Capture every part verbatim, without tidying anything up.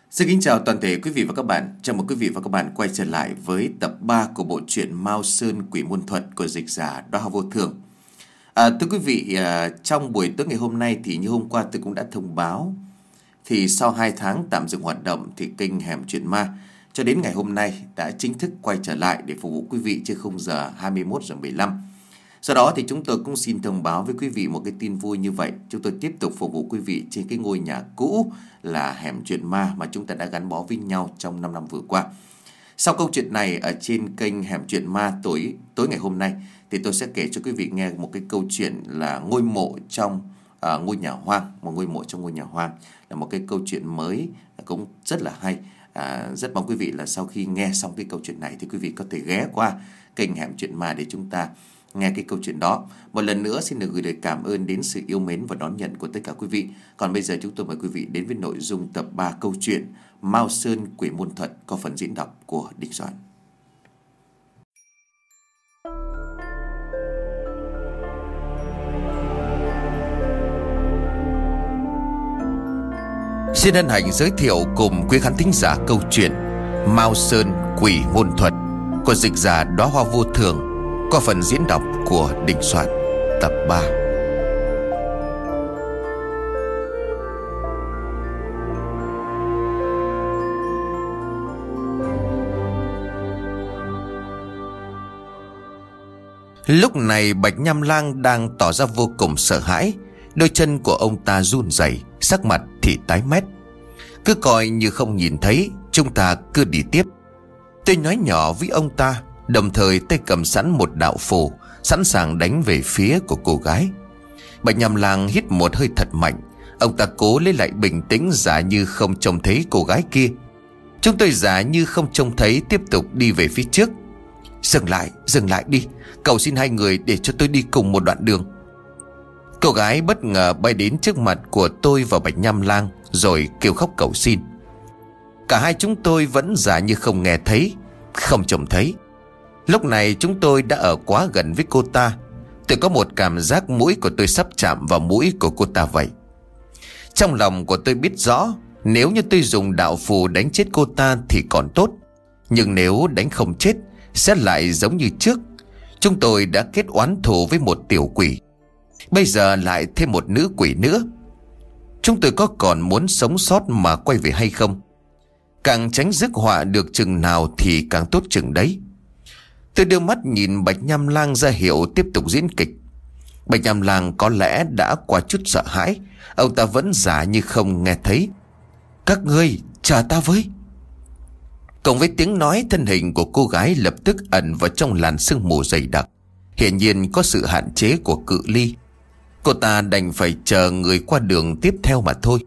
Xin kính chào toàn thể quý vị và các bạn. Chào mừng quý vị và các bạn quay trở lại với tập ba của bộ truyện Mao Sơn Quỷ Môn Thuật của dịch giả Đóa Hoa Vô Thường. À, thưa quý vị, à, trong buổi tối ngày hôm nay thì như hôm qua tôi cũng đã thông báo, thì sau hai tháng tạm dừng hoạt động thì kênh Hẻm Chuyện Ma cho đến ngày hôm nay đã chính thức quay trở lại để phục vụ quý vị trên khung giờ hai mươi mốt giờ mười lăm. Sau đó thì chúng tôi cũng xin thông báo với quý vị một cái tin vui như vậy. Chúng tôi tiếp tục phục vụ quý vị trên cái ngôi nhà cũ là Hẻm Chuyện Ma mà chúng ta đã gắn bó với nhau trong năm năm vừa qua. Sau câu chuyện này ở trên kênh Hẻm Chuyện Ma tối tối ngày hôm nay thì tôi sẽ kể cho quý vị nghe một cái câu chuyện là ngôi mộ trong uh, ngôi nhà hoang. Một ngôi mộ trong ngôi nhà hoang là một cái câu chuyện mới cũng rất là hay. À, rất mong quý vị là sau khi nghe xong cái câu chuyện này thì quý vị có thể ghé qua kênh Hẻm Chuyện Ma để chúng ta nghe cái câu chuyện đó. Một lần nữa xin được gửi lời cảm ơn đến sự yêu mến và đón nhận của tất cả quý vị. Còn bây giờ chúng tôi mời quý vị đến với nội dung tập ba câu chuyện Mao Sơn Quỷ Môn Thuật có phần diễn đọc của Đình Soạn. Xin hân hạnh giới thiệu cùng quý khán thính giả câu chuyện Mao Sơn Quỷ Môn Thuật của dịch giả Đóa Hoa Vô Thường qua phần diễn đọc của Đình Soạn tập ba. Lúc này Bạch Nham Lang đang tỏ ra vô cùng sợ hãi. Đôi chân của ông ta run rẩy, sắc mặt thì tái mét. Cứ coi như không nhìn thấy, chúng ta cứ đi tiếp. Tôi nói nhỏ với ông ta, đồng thời tay cầm sẵn một đạo phù, sẵn sàng đánh về phía của cô gái. Bạch Nham Lang hít một hơi thật mạnh. Ông ta cố lấy lại bình tĩnh, giả như không trông thấy cô gái kia. Chúng tôi giả như không trông thấy, tiếp tục đi về phía trước. Dừng lại, dừng lại đi, cầu xin hai người để cho tôi đi cùng một đoạn đường. Cô gái bất ngờ bay đến trước mặt của tôi và Bạch Nham Lang, rồi kêu khóc cầu xin. Cả hai chúng tôi vẫn giả như không nghe thấy, không trông thấy. Lúc này chúng tôi đã ở quá gần với cô ta. Tôi có một cảm giác mũi của tôi sắp chạm vào mũi của cô ta vậy. Trong lòng của tôi biết rõ, nếu như tôi dùng đạo phù đánh chết cô ta thì còn tốt, nhưng nếu đánh không chết sẽ lại giống như trước. Chúng tôi đã kết oán thù với một tiểu quỷ, bây giờ lại thêm một nữ quỷ nữa. Chúng tôi có còn muốn sống sót mà quay về hay không? Càng tránh rước họa được chừng nào thì càng tốt chừng đấy. Tôi đưa mắt nhìn Bạch Nham Lang ra hiệu tiếp tục diễn kịch. Bạch Nham Lang có lẽ đã qua chút sợ hãi, ông ta vẫn giả như không nghe thấy. Các ngươi chờ ta với. Cộng với tiếng nói, thân hình của cô gái lập tức ẩn vào trong làn sương mù dày đặc. Hiển nhiên có sự hạn chế của cự ly. Cô ta đành phải chờ người qua đường tiếp theo mà thôi.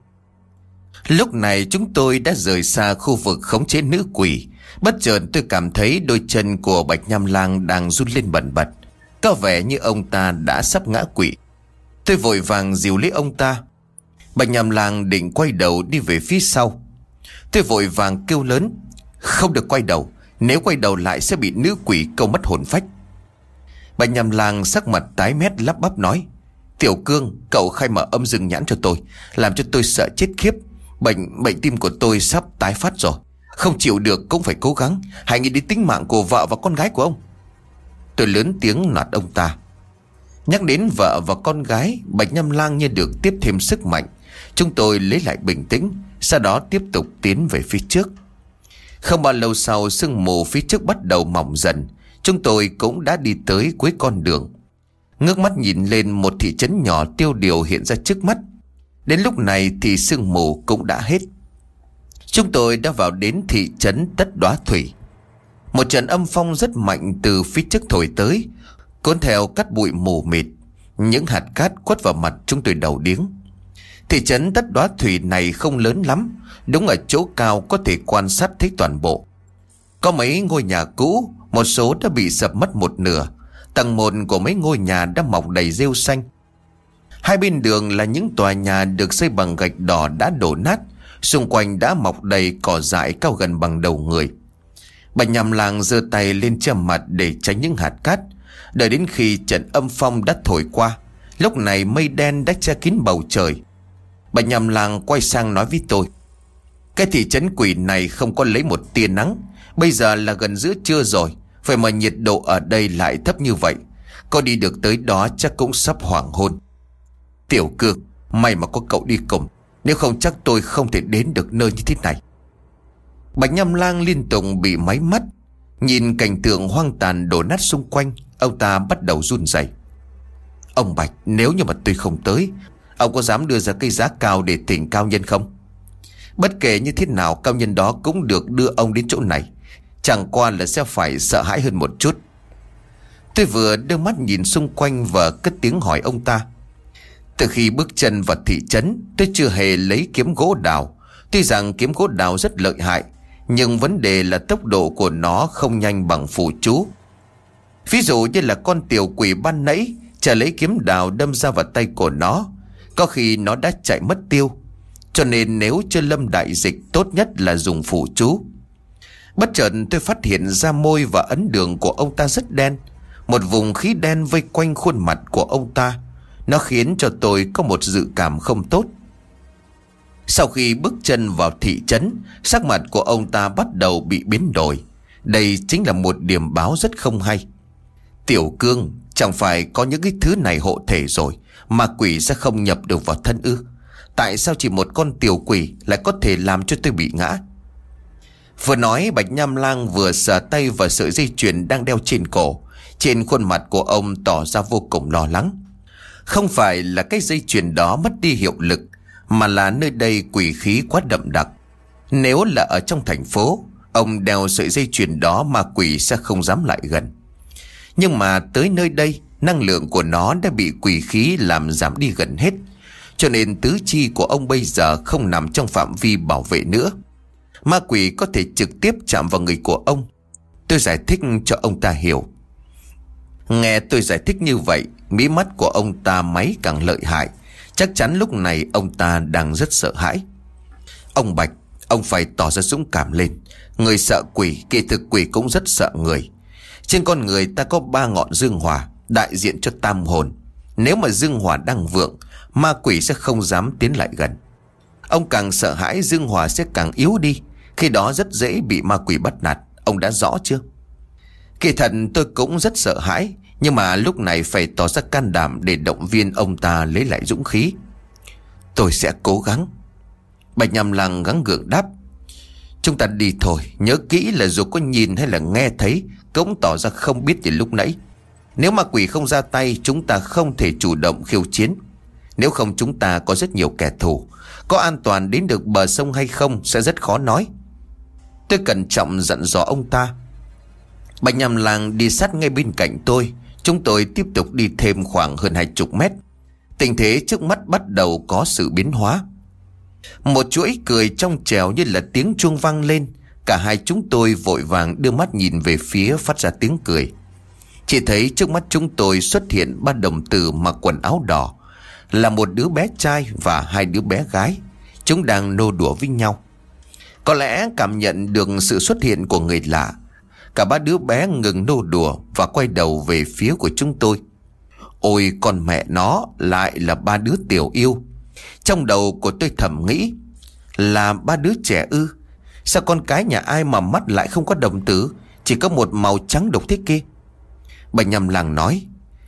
Lúc này chúng tôi đã rời xa khu vực khống chế nữ quỷ. Bất chợt tôi cảm thấy đôi chân của Bạch Nham Lang đang run lên bần bật, có vẻ như ông ta đã sắp ngã quỵ. Tôi vội vàng dìu lấy ông ta. Bạch Nham Lang định quay đầu đi về phía sau. Tôi vội vàng kêu lớn, không được quay đầu, nếu quay đầu lại sẽ bị nữ quỷ câu mất hồn phách. Bạch Nham Lang sắc mặt tái mét lắp bắp nói, Tiểu Cương, cậu khai mở âm dương nhãn cho tôi, làm cho tôi sợ chết khiếp. Bệnh bệnh tim của tôi sắp tái phát rồi, không chịu được cũng phải cố gắng, hãy nghĩ đến tính mạng của vợ và con gái của ông. Tôi lớn tiếng nạt ông ta. Nhắc đến vợ và con gái, Bạch Nham Lang như được tiếp thêm sức mạnh. Chúng tôi lấy lại bình tĩnh, sau đó tiếp tục tiến về phía trước. Không bao lâu sau, sương mù phía trước bắt đầu mỏng dần. Chúng tôi cũng đã đi tới cuối con đường. Ngước mắt nhìn lên, một thị trấn nhỏ tiêu điều hiện ra trước mắt. Đến lúc này thì sương mù cũng đã hết. Chúng tôi đã vào đến thị trấn Tất Đóa Thủy. Một trận âm phong rất mạnh từ phía trước thổi tới, cuốn theo cát bụi mù mịt. Những hạt cát quất vào mặt chúng tôi đầu điếng. Thị trấn Tất Đóa Thủy này không lớn lắm, đúng ở chỗ cao có thể quan sát thấy toàn bộ. Có mấy ngôi nhà cũ, một số đã bị sập mất một nửa. Tầng một của mấy ngôi nhà đã mọc đầy rêu xanh. Hai bên đường là những tòa nhà được xây bằng gạch đỏ đã đổ nát. Xung quanh đã mọc đầy cỏ dại cao gần bằng đầu người. Bạch Nham Lang giơ tay lên che mặt để tránh những hạt cát. Đợi đến khi trận âm phong đã thổi qua, lúc này mây đen đã che kín bầu trời. Bạch Nham Lang quay sang nói với tôi, Cái thị trấn quỷ này không có lấy một tia nắng. Bây giờ là gần giữa trưa rồi, vậy mà nhiệt độ ở đây lại thấp như vậy. Có đi được tới đó chắc cũng sắp hoàng hôn. Tiểu Cương, may mà có cậu đi cùng, nếu không chắc tôi không thể đến được nơi như thế này. Bạch Nham Lang liên tục bị máy mắt. Nhìn cảnh tượng hoang tàn đổ nát xung quanh, ông ta bắt đầu run rẩy. Ông Bạch, nếu như mà tôi không tới, ông có dám đưa ra cái giá cao để thỉnh cao nhân không? Bất kể như thế nào, cao nhân đó cũng được đưa ông đến chỗ này. Chẳng qua là sẽ phải sợ hãi hơn một chút. Tôi vừa đưa mắt nhìn xung quanh và cất tiếng hỏi ông ta. Từ khi bước chân vào thị trấn, tôi chưa hề lấy kiếm gỗ đào. Tuy rằng kiếm gỗ đào rất lợi hại, nhưng vấn đề là tốc độ của nó không nhanh bằng phù chú. Ví dụ như là con tiểu quỷ ban nãy, chả lấy kiếm đào đâm ra vào tay của nó, có khi nó đã chạy mất tiêu. Cho nên nếu chưa lâm đại dịch, tốt nhất là dùng phù chú. Bất chợt tôi phát hiện ra môi và ấn đường của ông ta rất đen. Một vùng khí đen vây quanh khuôn mặt của ông ta. Nó khiến cho tôi có một dự cảm không tốt. Sau khi bước chân vào thị trấn, sắc mặt của ông ta bắt đầu bị biến đổi. Đây chính là một điểm báo rất không hay. Tiểu Cương, chẳng phải có những cái thứ này hộ thể rồi mà quỷ sẽ không nhập được vào thân ư? Tại sao chỉ một con tiểu quỷ lại có thể làm cho tôi bị ngã? Vừa nói, Bạch Nham Lang vừa sờ tay vào sợi dây chuyền đang đeo trên cổ. Trên khuôn mặt của ông tỏ ra vô cùng lo lắng. Không phải là cái dây chuyền đó mất đi hiệu lực, mà là nơi đây quỷ khí quá đậm đặc. Nếu là ở trong thành phố, ông đeo sợi dây chuyền đó mà quỷ sẽ không dám lại gần. Nhưng mà tới nơi đây, năng lượng của nó đã bị quỷ khí làm giảm đi gần hết. Cho nên tứ chi của ông bây giờ không nằm trong phạm vi bảo vệ nữa. Ma quỷ có thể trực tiếp chạm vào người của ông. Tôi giải thích cho ông ta hiểu. Nghe tôi giải thích như vậy, mí mắt của ông ta máy càng lợi hại. Chắc chắn lúc này ông ta đang rất sợ hãi. Ông Bạch, ông phải tỏ ra dũng cảm lên. Người sợ quỷ, kỳ thực quỷ cũng rất sợ người. Trên con người ta có ba ngọn dương hỏa, đại diện cho tam hồn. Nếu mà dương hỏa đang vượng, ma quỷ sẽ không dám tiến lại gần. Ông càng sợ hãi, dương hỏa sẽ càng yếu đi. Khi đó rất dễ bị ma quỷ bắt nạt. Ông đã rõ chưa? Kỳ thật tôi cũng rất sợ hãi, nhưng mà lúc này phải tỏ ra can đảm để động viên ông ta lấy lại dũng khí. Tôi sẽ cố gắng. Bạch Nham Lang gắng gượng đáp. Chúng ta đi thôi, nhớ kỹ là dù có nhìn hay là nghe thấy cũng tỏ ra không biết từ lúc nãy. Nếu ma quỷ không ra tay, chúng ta không thể chủ động khiêu chiến. Nếu không chúng ta có rất nhiều kẻ thù. Có an toàn đến được bờ sông hay không sẽ rất khó nói. Tôi cẩn trọng dặn dò ông ta. Bạch Nham Lang đi sát ngay bên cạnh tôi. Chúng tôi tiếp tục đi thêm khoảng hơn hai chục mét. Tình thế trước mắt bắt đầu có sự biến hóa. Một chuỗi cười trong trẻo như là tiếng chuông vang lên. Cả hai chúng tôi vội vàng đưa mắt nhìn về phía phát ra tiếng cười. Chỉ thấy trước mắt chúng tôi xuất hiện ba đồng tử mặc quần áo đỏ. Là một đứa bé trai và hai đứa bé gái. Chúng đang nô đùa với nhau. Có lẽ cảm nhận được sự xuất hiện của người lạ, cả ba đứa bé ngừng nô đùa và quay đầu về phía của chúng tôi. Ôi con mẹ nó, lại là ba đứa tiểu yêu. Trong đầu của tôi thầm nghĩ, là ba đứa trẻ ư? Sao con cái nhà ai mà mắt lại không có đồng tử, chỉ có một màu trắng đục thế kia? Bạch Nham Lang nói.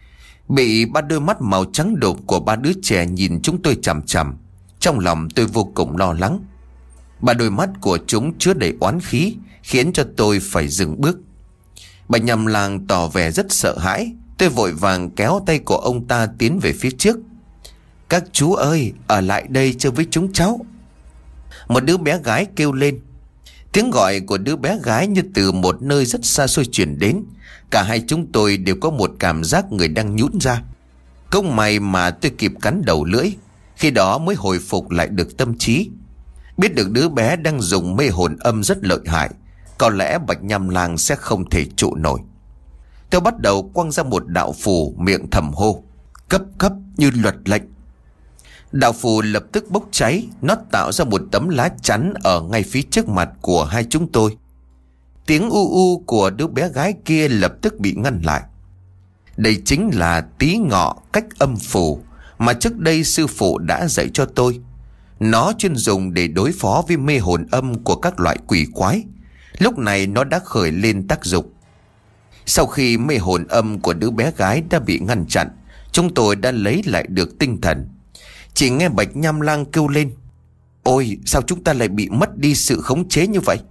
Bị ba đôi mắt màu trắng đục của ba đứa trẻ nhìn chúng tôi chằm chằm, trong lòng tôi vô cùng lo lắng. Ba đôi mắt của chúng chứa đầy oán khí, khiến cho tôi phải dừng bước. Bạch Nham Lang tỏ vẻ rất sợ hãi. Tôi vội vàng kéo tay của ông ta tiến về phía trước. Các chú ơi, ở lại đây chơi với chúng cháu. Một đứa bé gái kêu lên. Tiếng gọi của đứa bé gái như từ một nơi rất xa xôi truyền đến. Cả hai chúng tôi đều có một cảm giác người đang nhũn ra. Cũng may mà tôi kịp cắn đầu lưỡi, khi đó mới hồi phục lại được tâm trí. Biết được đứa bé đang dùng mê hồn âm rất lợi hại, có lẽ Bạch Nham Lang sẽ không thể trụ nổi. Tôi bắt đầu quăng ra một đạo phù, miệng thầm hô cấp cấp như luật lệnh. Đạo phù lập tức bốc cháy. Nó tạo ra một tấm lá chắn ở ngay phía trước mặt của hai chúng tôi. Tiếng u u của đứa bé gái kia lập tức bị ngăn lại. Đây chính là tí ngọ cách âm phù mà trước đây sư phụ đã dạy cho tôi. Nó chuyên dùng để đối phó với mê hồn âm của các loại quỷ quái. Lúc này nó đã khởi lên tác dụng. Sau khi mê hồn âm của đứa bé gái đã bị ngăn chặn, chúng tôi đã lấy lại được tinh thần. Chỉ nghe Bạch Nham Lang kêu lên: "Ôi, sao chúng ta lại bị mất đi sự khống chế như vậy?"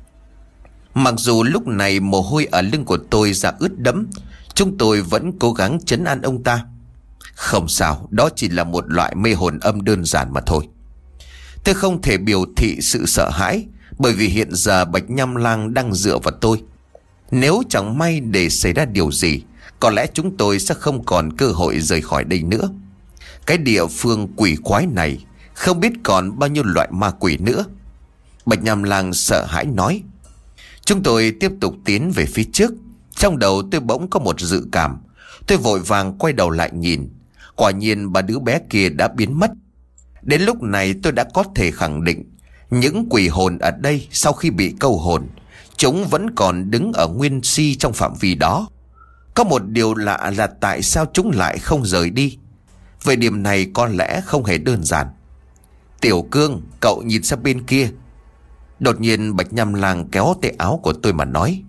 Mặc dù lúc này mồ hôi ở lưng của tôi ra ướt đẫm, chúng tôi vẫn cố gắng trấn an ông ta. "Không sao, đó chỉ là một loại mê hồn âm đơn giản mà thôi." Tôi không thể biểu thị sự sợ hãi, bởi vì hiện giờ Bạch Nham Lang đang dựa vào tôi. Nếu chẳng may để xảy ra điều gì, có lẽ chúng tôi sẽ không còn cơ hội rời khỏi đây nữa. Cái địa phương quỷ quái này không biết còn bao nhiêu loại ma quỷ nữa. Bạch Nham Lang sợ hãi nói. Chúng tôi tiếp tục tiến về phía trước. Trong đầu tôi bỗng có một dự cảm. Tôi vội vàng quay đầu lại nhìn. Quả nhiên ba đứa bé kia đã biến mất. Đến lúc này tôi đã có thể khẳng định những quỷ hồn ở đây sau khi bị câu hồn, chúng vẫn còn đứng ở nguyên si trong phạm vi đó. Có một điều lạ là tại sao chúng lại không rời đi. Về điểm này có lẽ không hề đơn giản. "Tiểu Cương, cậu nhìn sang bên kia." Đột nhiên Bạch Nham Lang kéo tay áo của tôi mà nói.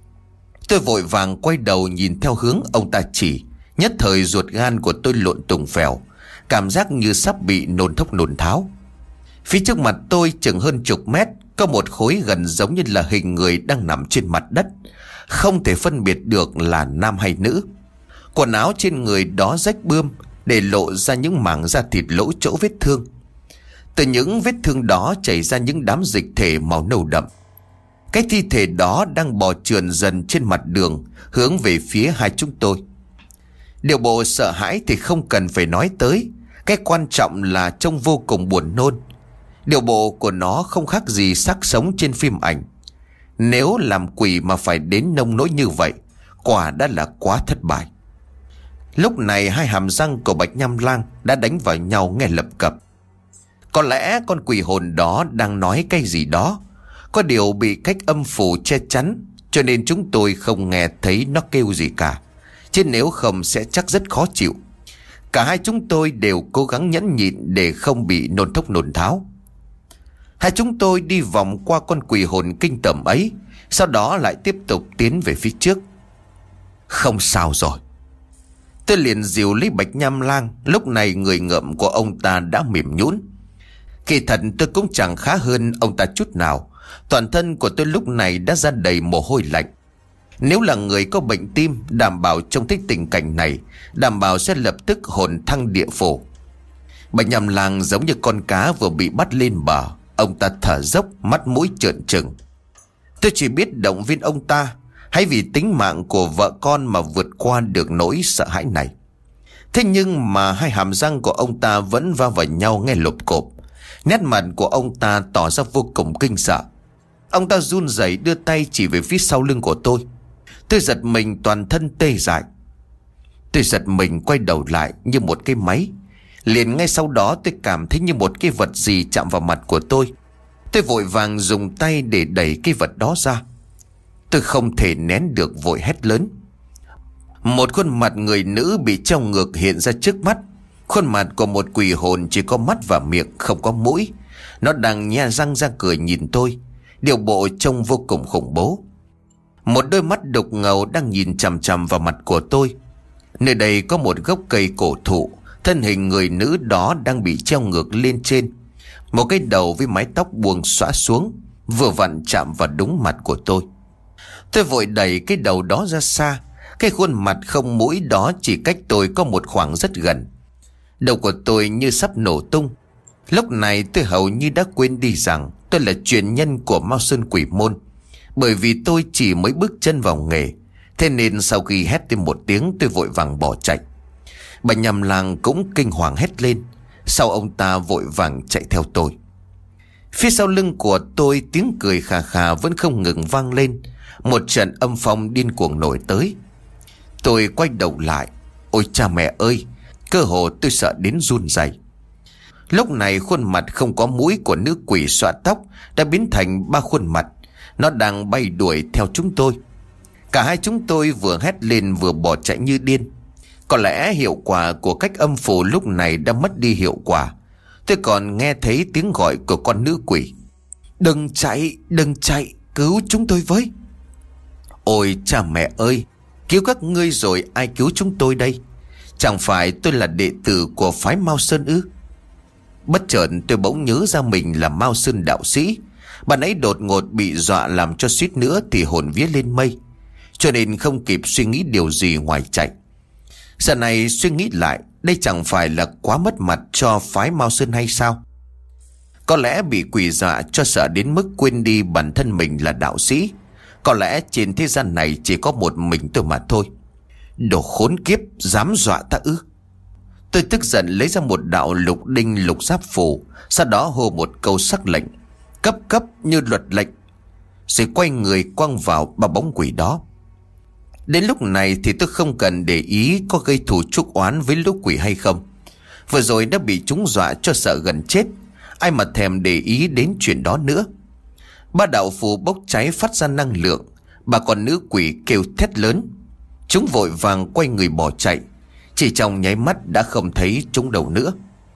Tôi vội vàng quay đầu nhìn theo hướng ông ta chỉ. Nhất thời ruột gan của tôi lộn tùng phèo, cảm giác như sắp bị nôn thốc nôn tháo. Phía trước mặt tôi chừng hơn chục mét, có một khối gần giống như là hình người đang nằm trên mặt đất, không thể phân biệt được là nam hay nữ. Quần áo trên người đó rách bươm, để lộ ra những mảng da thịt lỗ chỗ vết thương. Từ những vết thương đó chảy ra những đám dịch thể màu nâu đậm. Cái thi thể đó đang bò trườn dần trên mặt đường, hướng về phía hai chúng tôi. Điều bộ sợ hãi thì không cần phải nói tới, cái quan trọng là trông vô cùng buồn nôn. Điều bộ của nó không khác gì xác sống trên phim ảnh. Nếu làm quỷ mà phải đến nông nỗi như vậy, quả đã là quá thất bại. Lúc này hai hàm răng của Bạch Nham Lang đã đánh vào nhau nghe lập cập. Có lẽ con quỷ hồn đó đang nói cái gì đó, có điều bị cách âm phủ che chắn, cho nên chúng tôi không nghe thấy nó kêu gì cả. Chứ nếu không sẽ chắc rất khó chịu. Cả hai chúng tôi đều cố gắng nhẫn nhịn để không bị nôn thốc nôn tháo. Hai chúng tôi đi vòng qua con quỷ hồn kinh tởm ấy, sau đó lại tiếp tục tiến về phía trước. Không sao rồi. Tôi liền dìu lấy Bạch Nham Lang. Lúc này người ngợm của ông ta đã mềm nhũn. Kỳ thật tôi cũng chẳng khá hơn ông ta chút nào. Toàn thân của tôi lúc này đã ra đầy mồ hôi lạnh. Nếu là người có bệnh tim, đảm bảo trông thấy tình cảnh này, đảm bảo sẽ lập tức hồn thăng địa phủ. Bạch Nham Lang giống như con cá vừa bị bắt lên bờ. Ông ta thở dốc, mắt mũi trợn trừng. Tôi chỉ biết động viên ông ta, hãy vì tính mạng của vợ con mà vượt qua được nỗi sợ hãi này. Thế nhưng mà hai hàm răng của ông ta vẫn va vào nhau nghe lộp cộp. Nét mặt của ông ta tỏ ra vô cùng kinh sợ. Ông ta run rẩy đưa tay chỉ về phía sau lưng của tôi. Tôi giật mình toàn thân tê dại. Tôi giật mình quay đầu lại như một cái máy. Liền ngay sau đó tôi cảm thấy như một cái vật gì chạm vào mặt của tôi. Tôi vội vàng dùng tay để đẩy cái vật đó ra. Tôi không thể nén được vội hét lớn. Một khuôn mặt người nữ bị treo ngược hiện ra trước mắt. Khuôn mặt của một quỷ hồn chỉ có mắt và miệng, không có mũi. Nó đang nhe răng ra cười nhìn tôi. Điều bộ trông vô cùng khủng bố. Một đôi mắt đục ngầu đang nhìn chằm chằm vào mặt của tôi. Nơi đây có một gốc cây cổ thụ. Thân hình người nữ đó đang bị treo ngược lên trên. Một cái đầu với mái tóc buông xõa xuống, vừa vặn chạm vào đúng mặt của tôi. Tôi vội đẩy cái đầu đó ra xa. Cái khuôn mặt không mũi đó chỉ cách tôi có một khoảng rất gần. Đầu của tôi như sắp nổ tung. Lúc này tôi hầu như đã quên đi rằng tôi là truyền nhân của Mao Sơn Quỷ Môn. Bởi vì tôi chỉ mới bước chân vào nghề. Thế nên sau khi hét thêm một tiếng, tôi vội vàng bỏ chạy. Bạch Nham Lang cũng kinh hoàng hét lên. Sau ông ta vội vàng chạy theo tôi. Phía sau lưng của tôi tiếng cười khà khà vẫn không ngừng vang lên. Một trận âm phong điên cuồng nổi tới. Tôi quay đầu lại. Ôi cha mẹ ơi, cơ hồ tôi sợ đến run rẩy. Lúc này khuôn mặt không có mũi của nữ quỷ xõa tóc đã biến thành ba khuôn mặt. Nó đang bay đuổi theo chúng tôi. Cả hai chúng tôi vừa hét lên vừa bỏ chạy như điên. Có lẽ hiệu quả của cách âm phủ lúc này đã mất đi hiệu quả. tôi còn nghe thấy tiếng gọi của con nữ quỷ. Đừng chạy, đừng chạy, cứu chúng tôi với. Ôi cha mẹ ơi, cứu các ngươi rồi ai cứu chúng tôi đây? Chẳng phải tôi là đệ tử của phái Mao Sơn ư? Bất chợt tôi bỗng nhớ ra mình là Mao Sơn đạo sĩ. Bạn ấy đột ngột bị dọa làm cho suýt nữa thì hồn vía lên mây, cho nên không kịp suy nghĩ điều gì ngoài chạy. Giờ này suy nghĩ lại, đây chẳng phải là quá mất mặt cho phái Mao Sơn hay sao? Có lẽ bị quỷ dọa cho sợ đến mức quên đi bản thân mình là đạo sĩ. Có lẽ trên thế gian này chỉ có một mình tôi mà thôi. Đồ khốn kiếp, dám dọa ta ư? Tôi tức giận lấy ra một đạo lục đinh lục giáp phù, sau đó hô một câu sắc lệnh, cấp cấp như luật lệnh, rồi quay người quăng vào ba bóng quỷ đó. Đến lúc này thì tôi không cần để ý có gây thù chuốc oán với lũ quỷ hay không. Vừa rồi đã bị chúng dọa cho sợ gần chết, ai mà thèm để ý đến chuyện đó nữa. Ba đạo phù bốc cháy phát ra năng lượng, bà con nữ quỷ kêu thét lớn. Chúng vội vàng quay người bỏ chạy, chỉ trong nháy mắt đã không thấy chúng đâu nữa.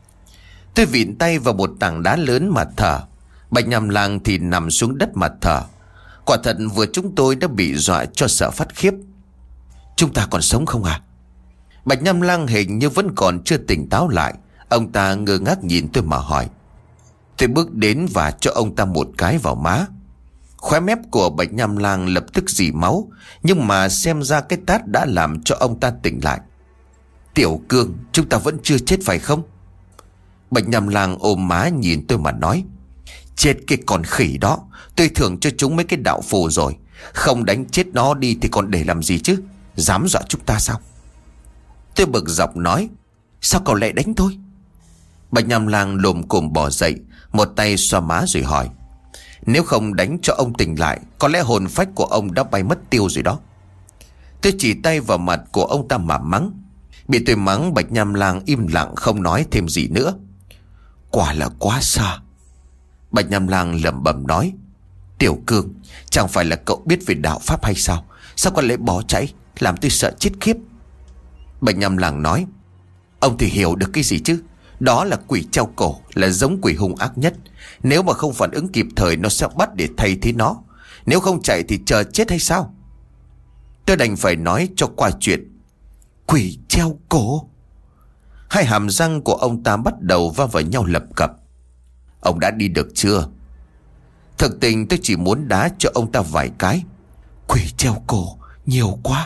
Tôi vịn tay vào một tảng đá lớn mà thở. Bạch Nham Lang thì nằm xuống đất mà thở. Quả thật vừa chúng tôi đã bị dọa cho sợ phát khiếp. Chúng ta còn sống không à? Bạch Nham Lang hình như vẫn còn chưa tỉnh táo lại. Ông ta ngơ ngác nhìn tôi mà hỏi. Tôi bước đến và cho ông ta một cái vào má. Khóe mép của Bạch Nham Lang lập tức rỉ máu, nhưng mà xem ra cái tát đã làm cho ông ta tỉnh lại. Tiểu Cương, chúng ta vẫn chưa chết phải không? Bạch Nham Lang ôm má nhìn tôi mà nói. Chết cái con khỉ đó, tôi thưởng cho chúng mấy cái đạo phù rồi. Không đánh chết nó đi thì còn để làm gì chứ? Dám dọa chúng ta sao? Tôi bực dọc nói. Sao cậu lại đánh tôi? Bạch Nham Lang lồm cồm bò dậy, một tay xoa má rồi hỏi. Nếu không đánh cho ông tỉnh lại, có lẽ hồn phách của ông đã bay mất tiêu rồi đó. Tôi chỉ tay vào mặt của ông ta mà mắng. Bị tôi mắng, Bạch Nham Lang im lặng không nói thêm gì nữa. Quả là quá xa. Bạch Nham Lang lẩm bẩm nói. Tiểu Cương, chẳng phải là cậu biết về đạo pháp hay sao? Sao con lại bỏ chạy, làm tôi sợ chết khiếp. Bạch Nham Lang nói. Ông thì hiểu được cái gì chứ? Đó là quỷ treo cổ, là giống quỷ hung ác nhất. Nếu mà không phản ứng kịp thời, nó sẽ bắt để thay thế nó. Nếu không chạy thì chờ chết hay sao? Tôi đành phải nói cho qua chuyện. Quỷ treo cổ? Hai hàm răng của ông ta bắt đầu va vào nhau lập cập. Ông đã đi được chưa? Thực tình tôi chỉ muốn đá cho ông ta vài cái. Quỷ treo cổ nhiều quá.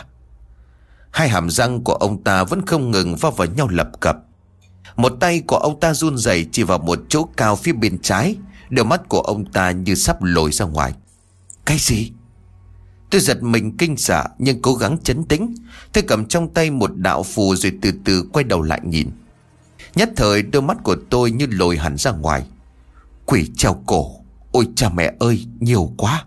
Hai hàm răng của ông ta vẫn không ngừng va vào nhau lập cập. Một tay của ông ta run rẩy chỉ vào một chỗ cao phía bên trái. Đôi mắt của ông ta như sắp lồi ra ngoài. Cái gì? Tôi giật mình kinh sợ nhưng cố gắng trấn tĩnh. Tôi cầm trong tay một đạo phù rồi từ từ quay đầu lại nhìn. Nhất thời đôi mắt của tôi như lồi hẳn ra ngoài. Quỷ treo cổ, ôi cha mẹ ơi, nhiều quá.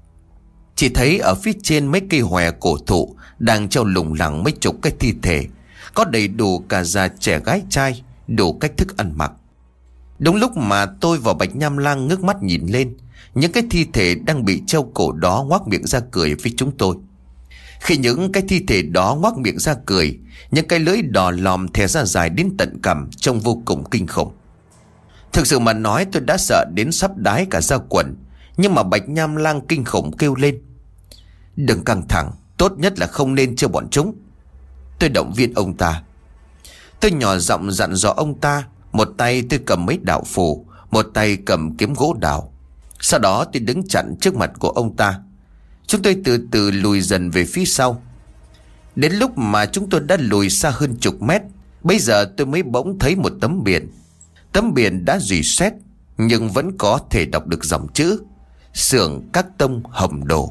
Chỉ thấy ở phía trên mấy cây hòe cổ thụ đang treo lủng lẳng mấy chục cái thi thể. Có đầy đủ cả già trẻ gái trai, đủ cách thức ăn mặc. Đúng lúc mà tôi và Bạch Nham Lang ngước mắt nhìn lên, những cái thi thể đang bị treo cổ đó ngoác miệng ra cười với chúng tôi. Khi những cái thi thể đó ngoác miệng ra cười, những cái lưỡi đỏ lòm thè ra dài đến tận cằm, trông vô cùng kinh khủng. Thực sự mà nói, tôi đã sợ đến sắp đái cả da quần. Nhưng mà Bạch Nham Lang kinh khủng kêu lên. Đừng căng thẳng, tốt nhất là không nên trêu bọn chúng. Tôi động viên ông ta. Tôi nhỏ giọng dặn dò ông ta. Một tay tôi cầm mấy đạo phù, một tay cầm kiếm gỗ đào. Sau đó tôi đứng chặn trước mặt của ông ta. Chúng tôi từ từ lùi dần về phía sau. Đến lúc mà chúng tôi đã lùi xa hơn chục mét, bây giờ tôi mới bỗng thấy một tấm biển. Tấm biển đã rỉ sét nhưng vẫn có thể đọc được dòng chữ Xưởng Các Tông Hồng Đồ.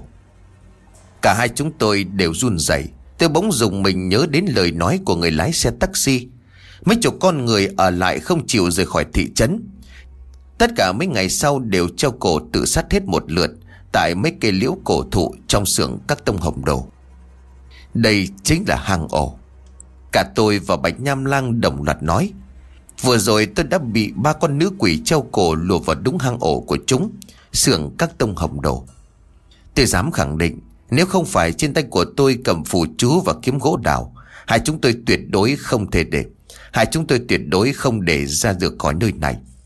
Cả hai chúng tôi đều run rẩy. Tôi bỗng dùng mình nhớ đến lời nói của người lái xe taxi. Mấy chục con người ở lại không chịu rời khỏi thị trấn. Tất cả mấy ngày sau đều treo cổ tự sát hết một lượt tại mấy cây liễu cổ thụ trong xưởng Các Tông Hồng Đồ. Đây chính là hang ổ. Cả tôi và Bạch Nham Lang đồng loạt nói. Vừa rồi tôi đã bị ba con nữ quỷ treo cổ lùa vào đúng hang ổ của chúng, xưởng Các Tông Hồng Đồ. Tôi dám khẳng định, nếu không phải trên tay của tôi cầm phù chú và kiếm gỗ đào, hai chúng tôi tuyệt đối không thể để Hai chúng tôi tuyệt đối không để ra được khỏi nơi này.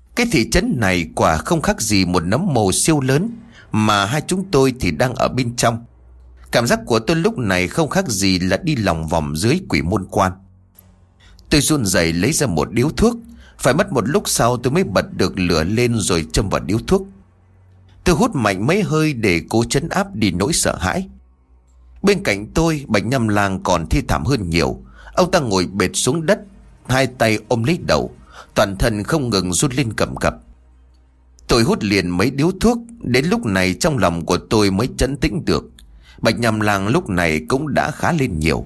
Cái thị trấn này quả không khác gì một nấm mồ siêu lớn, mà hai chúng tôi thì đang ở bên trong. Cảm giác của tôi lúc này không khác gì là đi lòng vòng dưới quỷ môn quan. Tôi run rẩy lấy ra một điếu thuốc. Phải mất một lúc sau tôi mới bật được lửa lên rồi châm vào điếu thuốc. Tôi hút mạnh mấy hơi để cố trấn áp đi nỗi sợ hãi. Bên cạnh tôi, Bạch Nham Lang còn thi thảm hơn nhiều. Ông ta ngồi bệt xuống đất, hai tay ôm lấy đầu, toàn thân không ngừng run lên cầm cập. Tôi hút liền mấy điếu thuốc. Đến lúc này trong lòng của tôi mới trấn tĩnh được. Bạch Nham Lang lúc này cũng đã khá lên nhiều.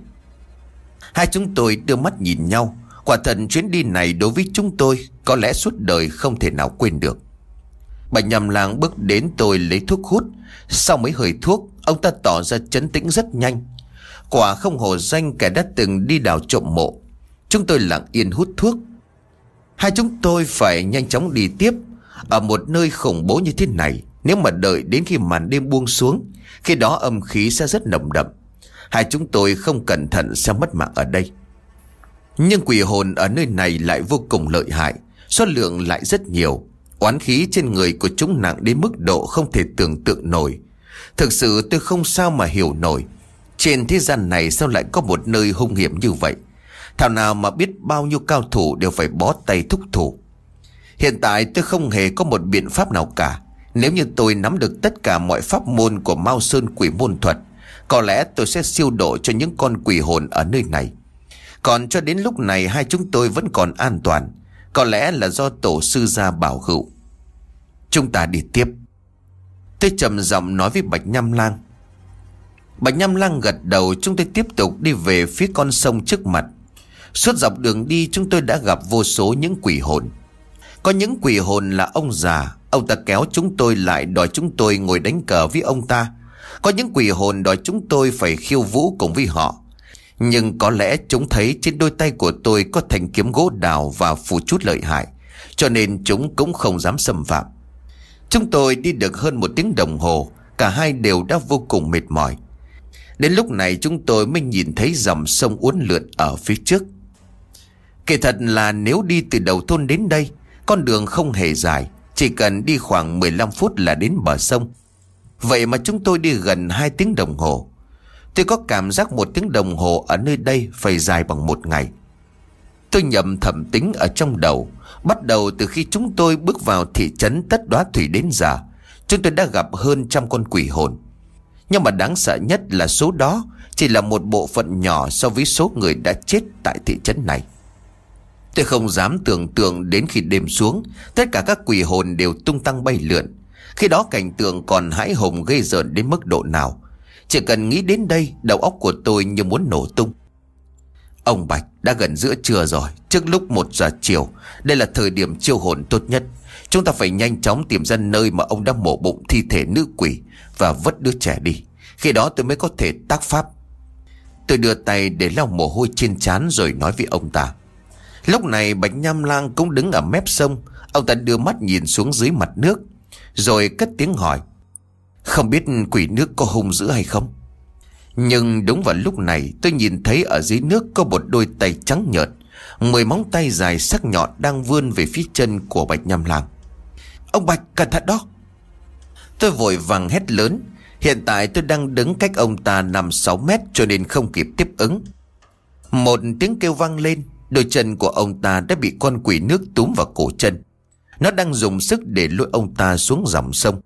Hai chúng tôi đưa mắt nhìn nhau. Quả thật chuyến đi này đối với chúng tôi có lẽ suốt đời không thể nào quên được. Bạch Nham Lang bước đến tôi lấy thuốc hút. Sau mấy hơi thuốc, ông ta tỏ ra trấn tĩnh rất nhanh. Quả không hổ danh kẻ đã từng đi đào trộm mộ. Chúng tôi lặng yên hút thuốc. Hai chúng tôi phải nhanh chóng đi tiếp. Ở một nơi khủng bố như thế này, nếu mà đợi đến khi màn đêm buông xuống, khi đó âm khí sẽ rất nồng đậm. Hai chúng tôi không cẩn thận sẽ mất mạng ở đây. Nhưng quỷ hồn ở nơi này lại vô cùng lợi hại, số lượng lại rất nhiều. Oán khí trên người của chúng nặng đến mức độ không thể tưởng tượng nổi. Thực sự tôi không sao mà hiểu nổi. Trên thế gian này sao lại có một nơi hung hiểm như vậy? Thảo nào mà biết bao nhiêu cao thủ đều phải bó tay thúc thủ. Hiện tại tôi không hề có một biện pháp nào cả. Nếu như tôi nắm được tất cả mọi pháp môn của Mao Sơn quỷ môn thuật, có lẽ tôi sẽ siêu độ cho những con quỷ hồn ở nơi này. Còn cho đến lúc này hai chúng tôi vẫn còn an toàn. Có lẽ là do tổ sư gia bảo hữu. Chúng ta đi tiếp. Tôi trầm giọng nói với Bạch Nham Lang. Bạch Nham Lang gật đầu. Chúng tôi tiếp tục đi về phía con sông trước mặt. Suốt dọc đường đi chúng tôi đã gặp vô số những quỷ hồn. Có những quỷ hồn là ông già, ông ta kéo chúng tôi lại đòi chúng tôi ngồi đánh cờ với ông ta. Có những quỷ hồn đòi chúng tôi phải khiêu vũ cùng với họ. Nhưng có lẽ chúng thấy trên đôi tay của tôi có thanh kiếm gỗ đào và phù chút lợi hại, cho nên chúng cũng không dám xâm phạm. Chúng tôi đi được hơn một tiếng đồng hồ. Cả hai đều đã vô cùng mệt mỏi. Đến lúc này chúng tôi mới nhìn thấy dòng sông uốn lượn ở phía trước. Kể thật là nếu đi từ đầu thôn đến đây, con đường không hề dài, chỉ cần đi khoảng mười lăm phút là đến bờ sông. Vậy mà chúng tôi đi gần hai tiếng đồng hồ. Tôi có cảm giác một tiếng đồng hồ ở nơi đây phải dài bằng một ngày. Tôi nhầm thầm tính ở trong đầu. Bắt đầu từ khi chúng tôi bước vào thị trấn Tất Đóa Thủy đến giờ, chúng tôi đã gặp hơn trăm con quỷ hồn. Nhưng mà đáng sợ nhất là số đó chỉ là một bộ phận nhỏ so với số người đã chết tại thị trấn này. Tôi không dám tưởng tượng đến khi đêm xuống, tất cả các quỷ hồn đều tung tăng bay lượn. Khi đó cảnh tượng còn hãi hùng ghê rợn đến mức độ nào. Chỉ cần nghĩ đến đây, đầu óc của tôi như muốn nổ tung. Ông Bạch, đã gần giữa trưa rồi, trước lúc một giờ chiều. Đây là thời điểm chiêu hồn tốt nhất. Chúng ta phải nhanh chóng tìm ra nơi mà ông đã mổ bụng thi thể nữ quỷ và vứt đứa trẻ đi. Khi đó tôi mới có thể tác pháp. Tôi đưa tay để lau mồ hôi trên trán rồi nói với ông ta. Lúc này Bạch Nham Lang cũng đứng ở mép sông. Ông ta đưa mắt nhìn xuống dưới mặt nước, rồi cất tiếng hỏi. Không biết quỷ nước có hung dữ hay không? Nhưng đúng vào lúc này tôi nhìn thấy ở dưới nước có một đôi tay trắng nhợt, mười móng tay dài sắc nhọn đang vươn về phía chân của Bạch Nham Lang. Ông Bạch, cẩn thận đó! Tôi vội vàng hét lớn. Hiện tại tôi đang đứng cách ông ta năm sáu mét cho nên không kịp tiếp ứng. Một tiếng kêu vang lên. Đôi chân của ông ta đã bị con quỷ nước túm vào cổ chân. Nó đang dùng sức để lôi ông ta xuống dòng sông.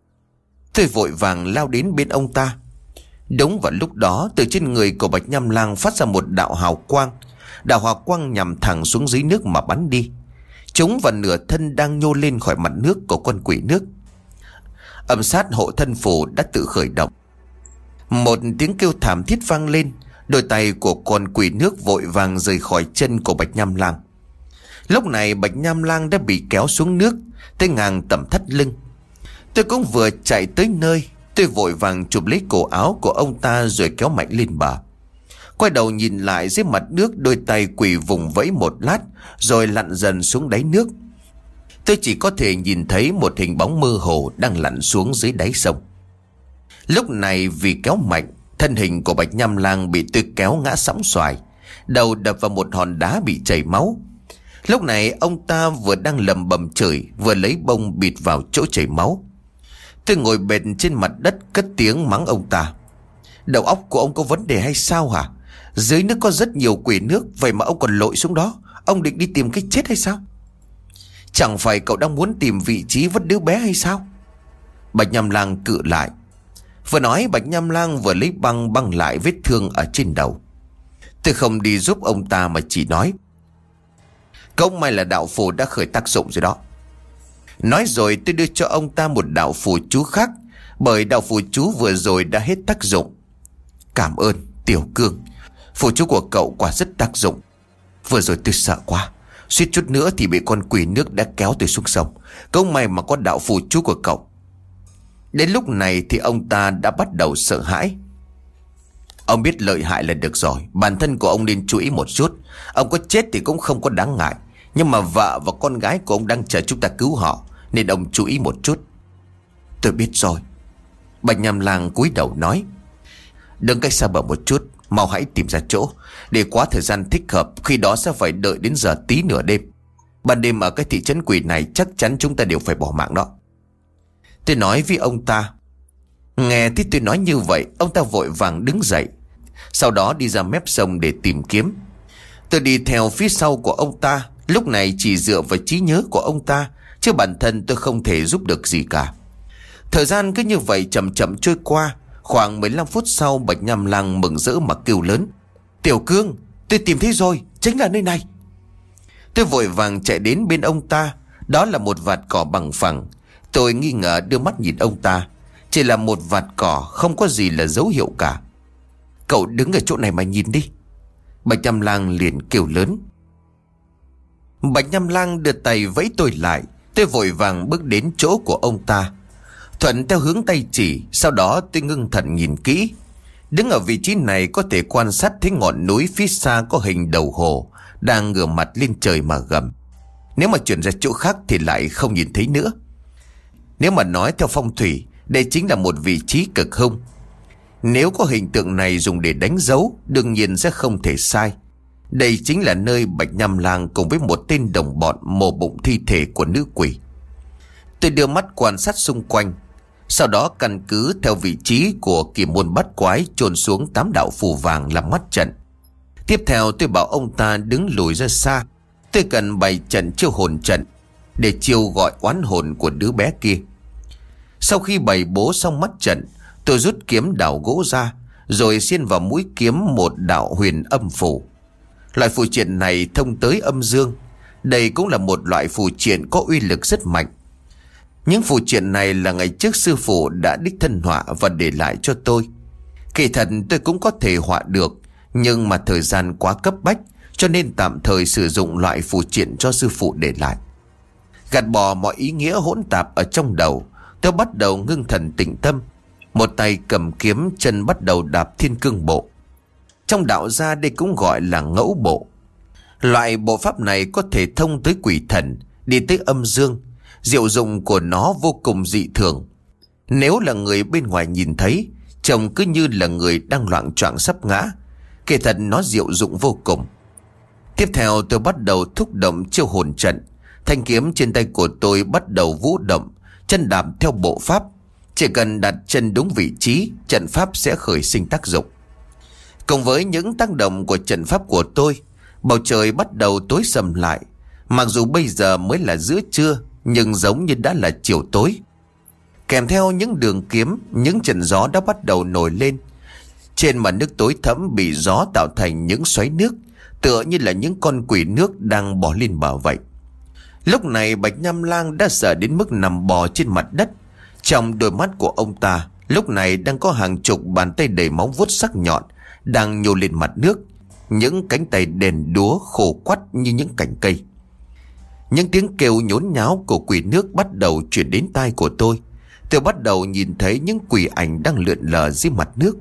Tôi vội vàng lao đến bên ông ta. Đúng vào lúc đó, từ trên người của Bạch Nham Lang phát ra một đạo hào quang. Đạo hào quang nhằm thẳng xuống dưới nước mà bắn đi. Chúng và nửa thân đang nhô lên khỏi mặt nước của con quỷ nước. Âm sát hộ thân phù đã tự khởi động. Một tiếng kêu thảm thiết vang lên. Đôi tay của con quỷ nước vội vàng rời khỏi chân của Bạch Nham Lang. Lúc này Bạch Nham Lang đã bị kéo xuống nước tới ngang tầm thắt lưng. Tôi cũng vừa chạy tới nơi. Tôi vội vàng chụp lấy cổ áo của ông ta rồi kéo mạnh lên bờ. Quay đầu nhìn lại dưới mặt nước, đôi tay quỷ vùng vẫy một lát rồi lặn dần xuống đáy nước. Tôi chỉ có thể nhìn thấy một hình bóng mơ hồ đang lặn xuống dưới đáy sông. Lúc này vì kéo mạnh, thân hình của Bạch Nham Lang bị tôi kéo ngã sóng xoài, đầu đập vào một hòn đá bị chảy máu. Lúc này ông ta vừa đang lầm bầm chửi, vừa lấy bông bịt vào chỗ chảy máu. Tôi ngồi bệt trên mặt đất cất tiếng mắng ông ta. Đầu óc của ông có vấn đề hay sao hả? Dưới nước có rất nhiều quỷ nước, vậy mà ông còn lội xuống đó. Ông định đi tìm cái chết hay sao? Chẳng phải cậu đang muốn tìm vị trí vứt đứa bé hay sao? Bạch Nham Lang cự lại. Vừa nói Bạch Nham Lang vừa lấy băng băng lại vết thương ở trên đầu. Tôi không đi giúp ông ta mà chỉ nói, không may là đạo phù đã khởi tác dụng rồi đó. Nói rồi tôi đưa cho ông ta một đạo phù chú khác, bởi đạo phù chú vừa rồi đã hết tác dụng. Cảm ơn Tiểu Cương, phù chú của cậu quả rất tác dụng. Vừa rồi tôi sợ quá, suýt chút nữa thì bị con quỷ nước đã kéo tôi xuống sông. Không may mà có đạo phù chú của cậu. Đến lúc này thì ông ta đã bắt đầu sợ hãi. Ông biết lợi hại là được rồi, bản thân của ông nên chú ý một chút. Ông có chết thì cũng không có đáng ngại, nhưng mà vợ và con gái của ông đang chờ chúng ta cứu họ, nên ông chú ý một chút. Tôi biết rồi. Bạch Nham Lang cúi đầu nói, đừng cách xa bờ một chút, mau hãy tìm ra chỗ. Để quá thời gian thích hợp, khi đó sẽ phải đợi đến giờ tí nửa đêm. Ban đêm ở cái thị trấn quỷ này chắc chắn chúng ta đều phải bỏ mạng đó. Tôi nói với ông ta. Nghe thấy tôi nói như vậy, ông ta vội vàng đứng dậy, sau đó đi ra mép sông để tìm kiếm. Tôi đi theo phía sau của ông ta, lúc này chỉ dựa vào trí nhớ của ông ta, chứ bản thân tôi không thể giúp được gì cả. Thời gian cứ như vậy chậm chậm trôi qua. Khoảng mười lăm phút sau, Bạch Nham Lang mừng rỡ mà kêu lớn, Tiểu Cương, tôi tìm thấy rồi, chính là nơi này. Tôi vội vàng chạy đến bên ông ta. Đó là một vạt cỏ bằng phẳng. Tôi nghi ngờ đưa mắt nhìn ông ta. Chỉ là một vạt cỏ, không có gì là dấu hiệu cả. Cậu đứng ở chỗ này mà nhìn đi. Bạch Nham Lang liền kêu lớn. Bạch Nham Lang đưa tay vẫy tôi lại. Tôi vội vàng bước đến chỗ của ông ta, thuận theo hướng tay chỉ. Sau đó tôi ngưng thần nhìn kỹ. Đứng ở vị trí này có thể quan sát thấy ngọn núi phía xa có hình đầu hổ đang ngửa mặt lên trời mà gầm. Nếu mà chuyển ra chỗ khác thì lại không nhìn thấy nữa. Nếu mà nói theo phong thủy, đây chính là một vị trí cực hung. Nếu có hình tượng này dùng để đánh dấu, đương nhiên sẽ không thể sai. Đây chính là nơi Bạch Nham Lang cùng với một tên đồng bọn mổ bụng thi thể của nữ quỷ. Tôi đưa mắt quan sát xung quanh, sau đó căn cứ theo vị trí của kỳ môn bắt quái chôn xuống tám đạo phù vàng làm mắt trận. Tiếp theo tôi bảo ông ta đứng lùi ra xa. Tôi cần bày trận chiêu hồn trận để chiêu gọi oán hồn của đứa bé kia. Sau khi bày bố xong mắt trận, tôi rút kiếm đào gỗ ra, rồi xiên vào mũi kiếm một đạo huyền âm phù. Loại phù triện này thông tới âm dương. Đây cũng là một loại phù triện có uy lực rất mạnh. Những phù triện này là ngày trước sư phụ đã đích thân họa và để lại cho tôi. Kỳ thật tôi cũng có thể họa được, nhưng mà thời gian quá cấp bách, cho nên tạm thời sử dụng loại phù triện do sư phụ để lại. Gạt bỏ mọi ý nghĩa hỗn tạp ở trong đầu, tôi bắt đầu ngưng thần tĩnh tâm. Một tay cầm kiếm, chân bắt đầu đạp thiên cương bộ. Trong đạo gia đây cũng gọi là ngẫu bộ. Loại bộ pháp này có thể thông tới quỷ thần, đi tới âm dương. Diệu dụng của nó vô cùng dị thường. Nếu là người bên ngoài nhìn thấy, trông cứ như là người đang loạng choạng sắp ngã. Kỳ thật nó diệu dụng vô cùng. Tiếp theo tôi bắt đầu thúc động chiêu hồn trận. Thanh kiếm trên tay của tôi bắt đầu vũ động, chân đạp theo bộ pháp. Chỉ cần đặt chân đúng vị trí, trận pháp sẽ khởi sinh tác dụng. Cùng với những tác động của trận pháp của tôi, bầu trời bắt đầu tối sầm lại. Mặc dù bây giờ mới là giữa trưa, nhưng giống như đã là chiều tối. Kèm theo những đường kiếm, những trận gió đã bắt đầu nổi lên. Trên mặt nước tối thẫm bị gió tạo thành những xoáy nước, tựa như là những con quỷ nước đang bò lên bờ vậy. Lúc này Bạch Nham Lang đã sợ đến mức nằm bò trên mặt đất. Trong đôi mắt của ông ta lúc này đang có hàng chục bàn tay đầy móng vuốt sắc nhọn đang nhô lên mặt nước. Những cánh tay đèn đúa khô quắt như những cành cây. Những tiếng kêu nhốn nháo của quỷ nước bắt đầu chuyển đến tai của tôi. Tôi bắt đầu nhìn thấy những quỷ ảnh đang lượn lờ dưới mặt nước.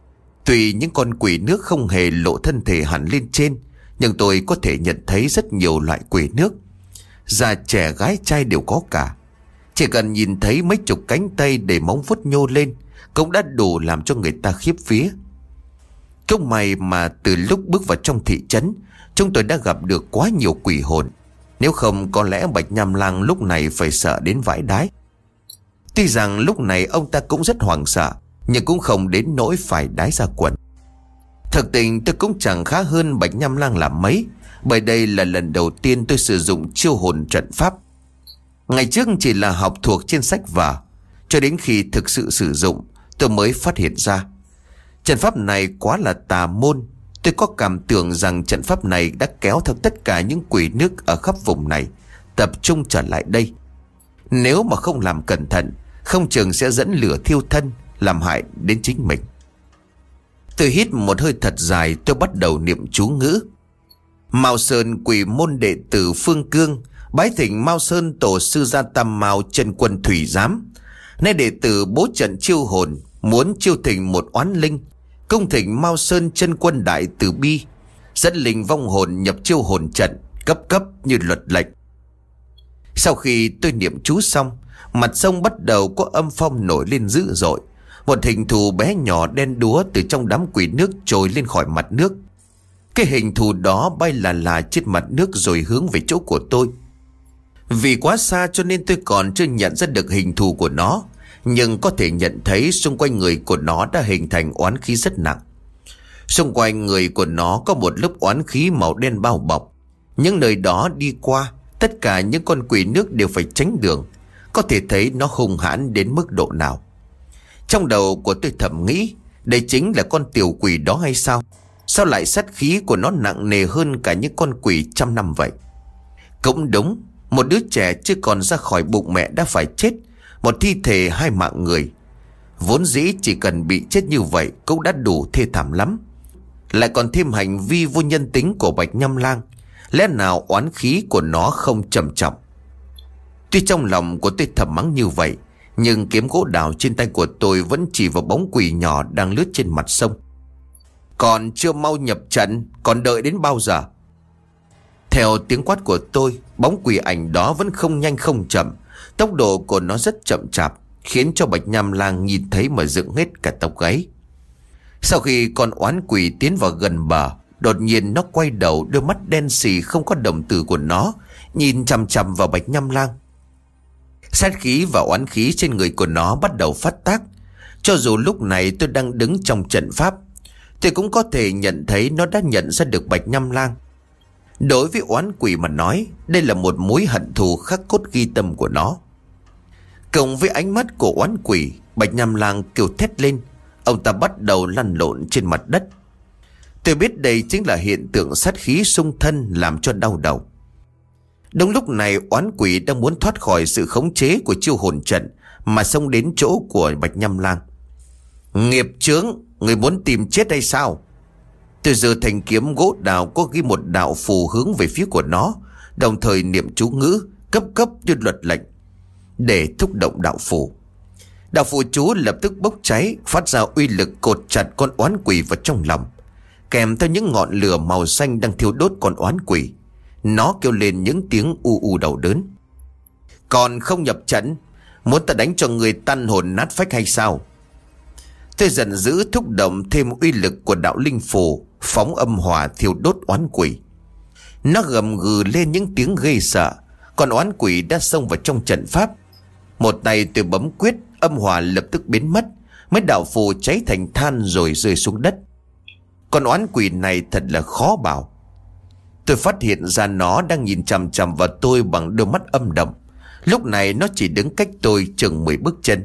Tuy những con quỷ nước không hề lộ thân thể hẳn lên trên, nhưng tôi có thể nhận thấy rất nhiều loại quỷ nước. Già trẻ gái trai đều có cả. Chỉ cần nhìn thấy mấy chục cánh tay để móng vuốt nhô lên cũng đã đủ làm cho người ta khiếp vía. Không may mà từ lúc bước vào trong thị trấn, chúng tôi đã gặp được quá nhiều quỷ hồn. Nếu không có lẽ Bạch Nham Lang lúc này phải sợ đến vãi đái. Tuy rằng lúc này ông ta cũng rất hoảng sợ, nhưng cũng không đến nỗi phải đái ra quần. Thực tình tôi cũng chẳng khá hơn Bạch Nham Lang làm mấy, bởi đây là lần đầu tiên tôi sử dụng chiêu hồn trận pháp. Ngày trước chỉ là học thuộc trên sách vở, cho đến khi thực sự sử dụng tôi mới phát hiện ra trận pháp này quá là tà môn. Tôi có cảm tưởng rằng trận pháp này đã kéo theo tất cả những quỷ nước ở khắp vùng này tập trung trở lại đây. Nếu mà không làm cẩn thận, không chừng sẽ dẫn lửa thiêu thân, làm hại đến chính mình. Tôi hít một hơi thật dài, tôi bắt đầu niệm chú ngữ. Mao Sơn quỷ môn đệ tử Phương Cương, bái thỉnh Mao Sơn tổ sư gia Tam Mao Chân Quân Thủy Giám. Nay đệ tử bố trận chiêu hồn, muốn chiêu thỉnh một oán linh, cung thỉnh Mao Sơn Chân Quân Đại Từ Bi, dẫn linh vong hồn nhập chiêu hồn trận, cấp cấp như luật lệnh. Sau khi tôi niệm chú xong, mặt sông bắt đầu có âm phong nổi lên dữ dội. Một hình thù bé nhỏ đen đúa từ trong đám quỷ nước trồi lên khỏi mặt nước. Cái hình thù đó bay là là trên mặt nước rồi hướng về chỗ của tôi. Vì quá xa cho nên tôi còn chưa nhận ra được hình thù của nó, nhưng có thể nhận thấy xung quanh người của nó đã hình thành oán khí rất nặng. Xung quanh người của nó có một lớp oán khí màu đen bao bọc. Những nơi đó đi qua, tất cả những con quỷ nước đều phải tránh đường. Có thể thấy nó hung hãn đến mức độ nào. Trong đầu của tôi thầm nghĩ, đây chính là con tiểu quỷ đó hay sao? Sao lại sát khí của nó nặng nề hơn cả những con quỷ trăm năm vậy? Cũng đúng, một đứa trẻ chưa còn ra khỏi bụng mẹ đã phải chết, một thi thể hai mạng người. Vốn dĩ chỉ cần bị chết như vậy cũng đã đủ thê thảm lắm. Lại còn thêm hành vi vô nhân tính của Bạch Nham Lang, lẽ nào oán khí của nó không trầm trọng? Tuy trong lòng của tôi thầm mắng như vậy, nhưng kiếm gỗ đào trên tay của tôi vẫn chỉ vào bóng quỷ nhỏ đang lướt trên mặt sông. Còn chưa mau nhập trận, còn đợi đến bao giờ? Theo tiếng quát của tôi, bóng quỷ ảnh đó vẫn không nhanh không chậm. Tốc độ của nó rất chậm chạp, khiến cho Bạch Nham Lang nhìn thấy mà dựng hết cả tóc gáy. Sau khi con oán quỷ tiến vào gần bờ, đột nhiên nó quay đầu, đôi mắt đen xì không có đồng tử của nó nhìn chằm chằm vào Bạch Nham Lang. Sát khí và oán khí trên người của nó bắt đầu phát tác. Cho dù lúc này tôi đang đứng trong trận pháp, tôi cũng có thể nhận thấy nó đã nhận ra được Bạch Nham Lang. Đối với oán quỷ mà nói, đây là một mối hận thù khắc cốt ghi tâm của nó. Cộng với ánh mắt của oán quỷ, Bạch Nham Lang kêu thét lên. Ông ta bắt đầu lăn lộn trên mặt đất. Tôi biết đây chính là hiện tượng sát khí xung thân làm cho đau đầu. Đúng lúc này, oán quỷ đang muốn thoát khỏi sự khống chế của chiêu hồn trận mà xông đến chỗ của Bạch Nham Lang. Nghiệp chướng, người muốn tìm chết hay sao? Tôi giơ thanh kiếm gỗ đào có ghi một đạo phù hướng về phía của nó, đồng thời niệm chú ngữ cấp cấp như luật lệnh để thúc động đạo phù. Đạo phù chú lập tức bốc cháy, phát ra uy lực cột chặt con oán quỷ vào trong lòng, kèm theo những ngọn lửa màu xanh đang thiêu đốt con oán quỷ. Nó kêu lên những tiếng u u đau đớn. Còn không nhập trận, muốn ta đánh cho người tan hồn nát phách hay sao? Tôi giận dữ thúc động thêm uy lực của đạo linh phù, phóng âm hỏa thiêu đốt oán quỷ. Nó gầm gừ lên những tiếng ghê sợ. Còn oán quỷ đã xông vào trong trận pháp. Một tay tôi bấm quyết, âm hỏa lập tức biến mất. Mấy đạo phù cháy thành than rồi rơi xuống đất. Còn oán quỷ này thật là khó bảo. Tôi phát hiện ra nó đang nhìn chằm chằm vào tôi bằng đôi mắt âm độc. Lúc này nó chỉ đứng cách tôi chừng mười bước chân.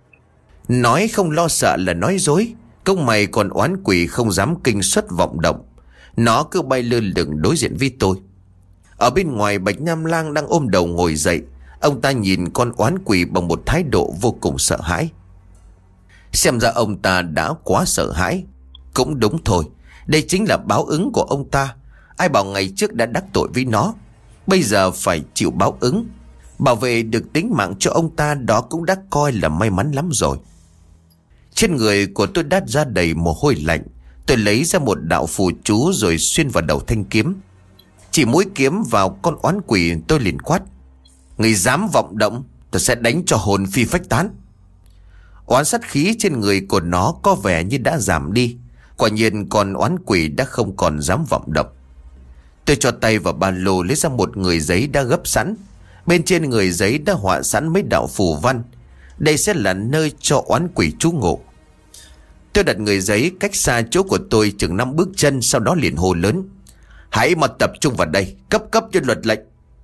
Nói không lo sợ là nói dối. Công mày còn oán quỷ không dám kinh suất vọng động. Nó cứ bay lơ lửng đối diện với tôi. Ở bên ngoài, Bạch Nham Lang đang ôm đầu ngồi dậy. Ông ta nhìn con oán quỷ bằng một thái độ vô cùng sợ hãi. Xem ra ông ta đã quá sợ hãi. Cũng đúng thôi, đây chính là báo ứng của ông ta. Ai bảo ngày trước đã đắc tội với nó, bây giờ phải chịu báo ứng. Bảo vệ được tính mạng cho ông ta, đó cũng đã coi là may mắn lắm rồi. Trên người của tôi đát ra đầy mồ hôi lạnh. Tôi lấy ra một đạo phù chú rồi xuyên vào đầu thanh kiếm. Chỉ mũi kiếm vào con oán quỷ, tôi liền quát: người dám vọng động, tôi sẽ đánh cho hồn phi phách tán. Oán sát khí trên người của nó có vẻ như đã giảm đi. Quả nhiên con oán quỷ đã không còn dám vọng động. Tôi cho tay vào ba lô lấy ra một người giấy đã gấp sẵn. Bên trên người giấy đã họa sẵn mấy đạo phù văn. Đây sẽ là nơi cho oán quỷ trú ngụ. Tôi đặt người giấy cách xa chỗ của tôi chừng năm bước chân, sau đó liền hô lớn: hãy mà tập trung vào đây, cấp cấp cho luật lệnh.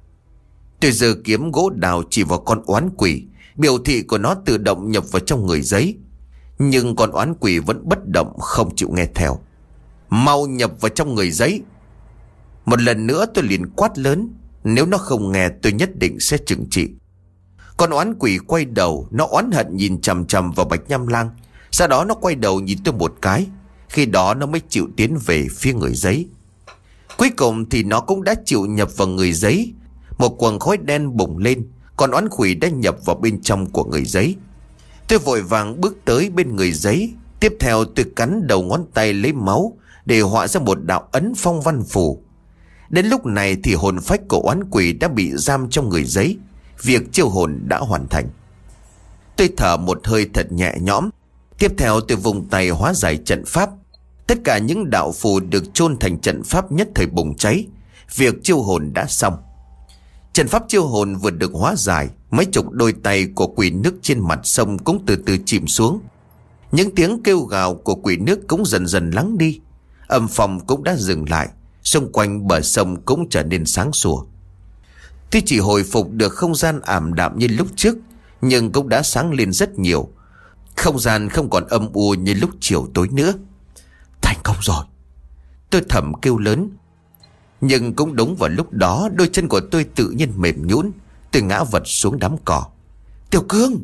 Tôi giơ kiếm gỗ đào chỉ vào con oán quỷ, biểu thị của nó tự động nhập vào trong người giấy. Nhưng con oán quỷ vẫn bất động, không chịu nghe theo. Mau nhập vào trong người giấy. Một lần nữa tôi liền quát lớn. Nếu nó không nghe tôi nhất định sẽ trừng trị. Con oán quỷ quay đầu, nó oán hận nhìn chằm chằm vào Bạch Nham Lang. Sau đó nó quay đầu nhìn tôi một cái. Khi đó nó mới chịu tiến về phía người giấy. Cuối cùng thì nó cũng đã chịu nhập vào người giấy. Một quầng khói đen bùng lên. Con oán quỷ đã nhập vào bên trong của người giấy. Tôi vội vàng bước tới bên người giấy. Tiếp theo tôi cắn đầu ngón tay lấy máu để họa ra một đạo ấn phong văn phù. Đến lúc này thì hồn phách của oán quỷ đã bị giam trong người giấy. Việc chiêu hồn đã hoàn thành. Tôi thở một hơi thật nhẹ nhõm. Tiếp theo tôi vùng tay hóa giải trận pháp. Tất cả những đạo phù được chôn thành trận pháp nhất thời bùng cháy. Việc chiêu hồn đã xong. Trận pháp chiêu hồn vừa được hóa giải, mấy chục đôi tay của quỷ nước trên mặt sông cũng từ từ chìm xuống. Những tiếng kêu gào của quỷ nước cũng dần dần lắng đi. Âm phong cũng đã dừng lại. Xung quanh bờ sông cũng trở nên sáng sủa. Tuy chỉ hồi phục được không gian ảm đạm như lúc trước, nhưng cũng đã sáng lên rất nhiều. Không gian không còn âm u như lúc chiều tối nữa. Thành công rồi, tôi thầm kêu lớn. Nhưng cũng đúng vào lúc đó, đôi chân của tôi tự nhiên mềm nhũn, tôi ngã vật xuống đám cỏ. Tiểu Cương!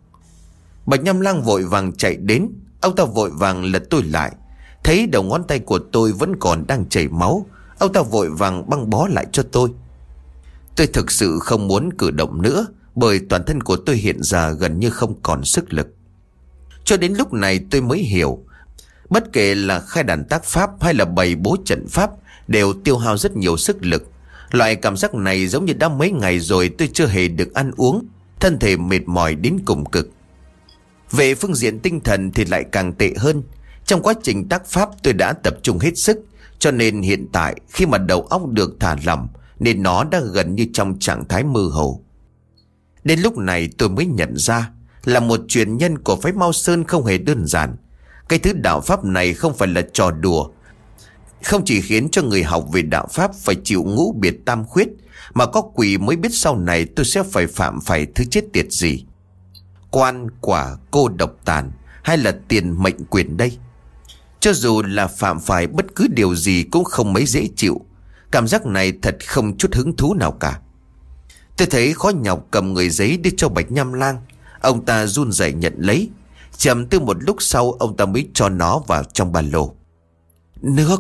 Bạch Nham Lang vội vàng chạy đến. Ông ta vội vàng lật tôi lại. Thấy đầu ngón tay của tôi vẫn còn đang chảy máu, ông ta vội vàng băng bó lại cho tôi. Tôi thực sự không muốn cử động nữa, bởi toàn thân của tôi hiện giờ gần như không còn sức lực. Cho đến lúc này tôi mới hiểu, bất kể là khai đàn tác pháp hay là bày bố trận pháp đều tiêu hao rất nhiều sức lực. Loại cảm giác này giống như đã mấy ngày rồi tôi chưa hề được ăn uống, thân thể mệt mỏi đến cùng cực. Về phương diện tinh thần thì lại càng tệ hơn. Trong quá trình tác pháp tôi đã tập trung hết sức, cho nên hiện tại khi mà đầu óc được thả lỏng nên nó đã gần như trong trạng thái mơ hồ. Đến lúc này tôi mới nhận ra là một truyền nhân của phái Mao Sơn không hề đơn giản. Cái thứ đạo pháp này không phải là trò đùa. Không chỉ khiến cho người học về đạo pháp phải chịu ngũ biệt tam khuyết, mà có quỷ mới biết sau này tôi sẽ phải phạm phải thứ chết tiệt gì. Quan, quả, cô độc tàn hay là tiền mệnh quyền đây. Cho dù là phạm phải bất cứ điều gì cũng không mấy dễ chịu. Cảm giác này thật không chút hứng thú nào cả. Tôi thấy khó nhọc cầm người giấy đưa cho Bạch Nham Lang. Ông ta run rẩy nhận lấy. Chậm từ một lúc sau ông ta mới cho nó vào trong ba lô. Nước!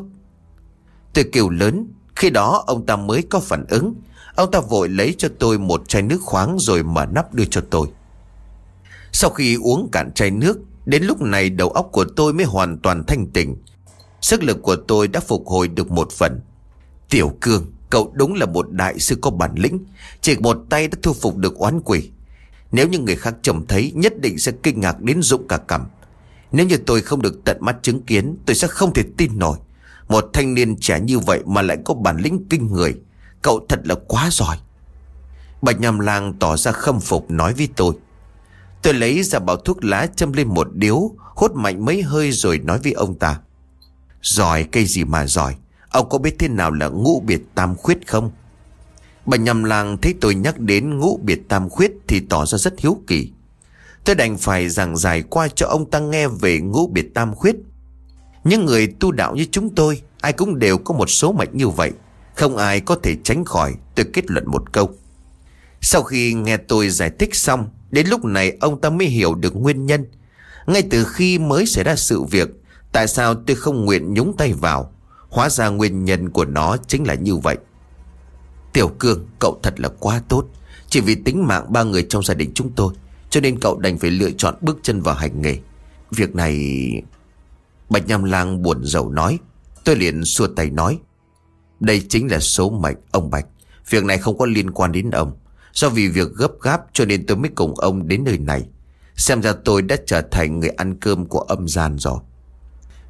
Tôi kêu lớn. Khi đó ông ta mới có phản ứng. Ông ta vội lấy cho tôi một chai nước khoáng rồi mở nắp đưa cho tôi. Sau khi uống cạn chai nước, đến lúc này đầu óc của tôi mới hoàn toàn thanh tỉnh. Sức lực của tôi đã phục hồi được một phần. Tiểu Cương, cậu đúng là một đại sư có bản lĩnh. Chỉ một tay đã thu phục được oán quỷ. Nếu như người khác trông thấy nhất định sẽ kinh ngạc đến rụng cả cằm. Nếu như tôi không được tận mắt chứng kiến, tôi sẽ không thể tin nổi. Một thanh niên trẻ như vậy mà lại có bản lĩnh kinh người. Cậu thật là quá giỏi. Bạch Nham Lang tỏ ra khâm phục nói với tôi. Tôi lấy ra bao thuốc lá châm lên một điếu, hút mạnh mấy hơi rồi nói với ông ta. Giỏi cây gì mà giỏi. Ông có biết thế nào là ngũ biệt tam khuyết không? Bạch Nham Lang thấy tôi nhắc đến ngũ biệt tam khuyết thì tỏ ra rất hiếu kỳ. Tôi đành phải giảng giải qua cho ông ta nghe về ngũ biệt tam khuyết. Những người tu đạo như chúng tôi, ai cũng đều có một số mệnh như vậy. Không ai có thể tránh khỏi. Tôi kết luận một câu. Sau khi nghe tôi giải thích xong, đến lúc này ông ta mới hiểu được nguyên nhân. Ngay từ khi mới xảy ra sự việc, tại sao tôi không nguyện nhúng tay vào. Hóa ra nguyên nhân của nó chính là như vậy. Tiểu Cương, cậu thật là quá tốt. Chỉ vì tính mạng ba người trong gia đình chúng tôi, cho nên cậu đành phải lựa chọn bước chân vào hành nghề. Việc này... Bạch Nham Lang buồn rầu nói. Tôi liền xua tay nói. Đây chính là số mệnh, ông Bạch. Việc này không có liên quan đến ông. Do vì việc gấp gáp cho nên tôi mới cùng ông đến nơi này. Xem ra tôi đã trở thành người ăn cơm của âm gian rồi.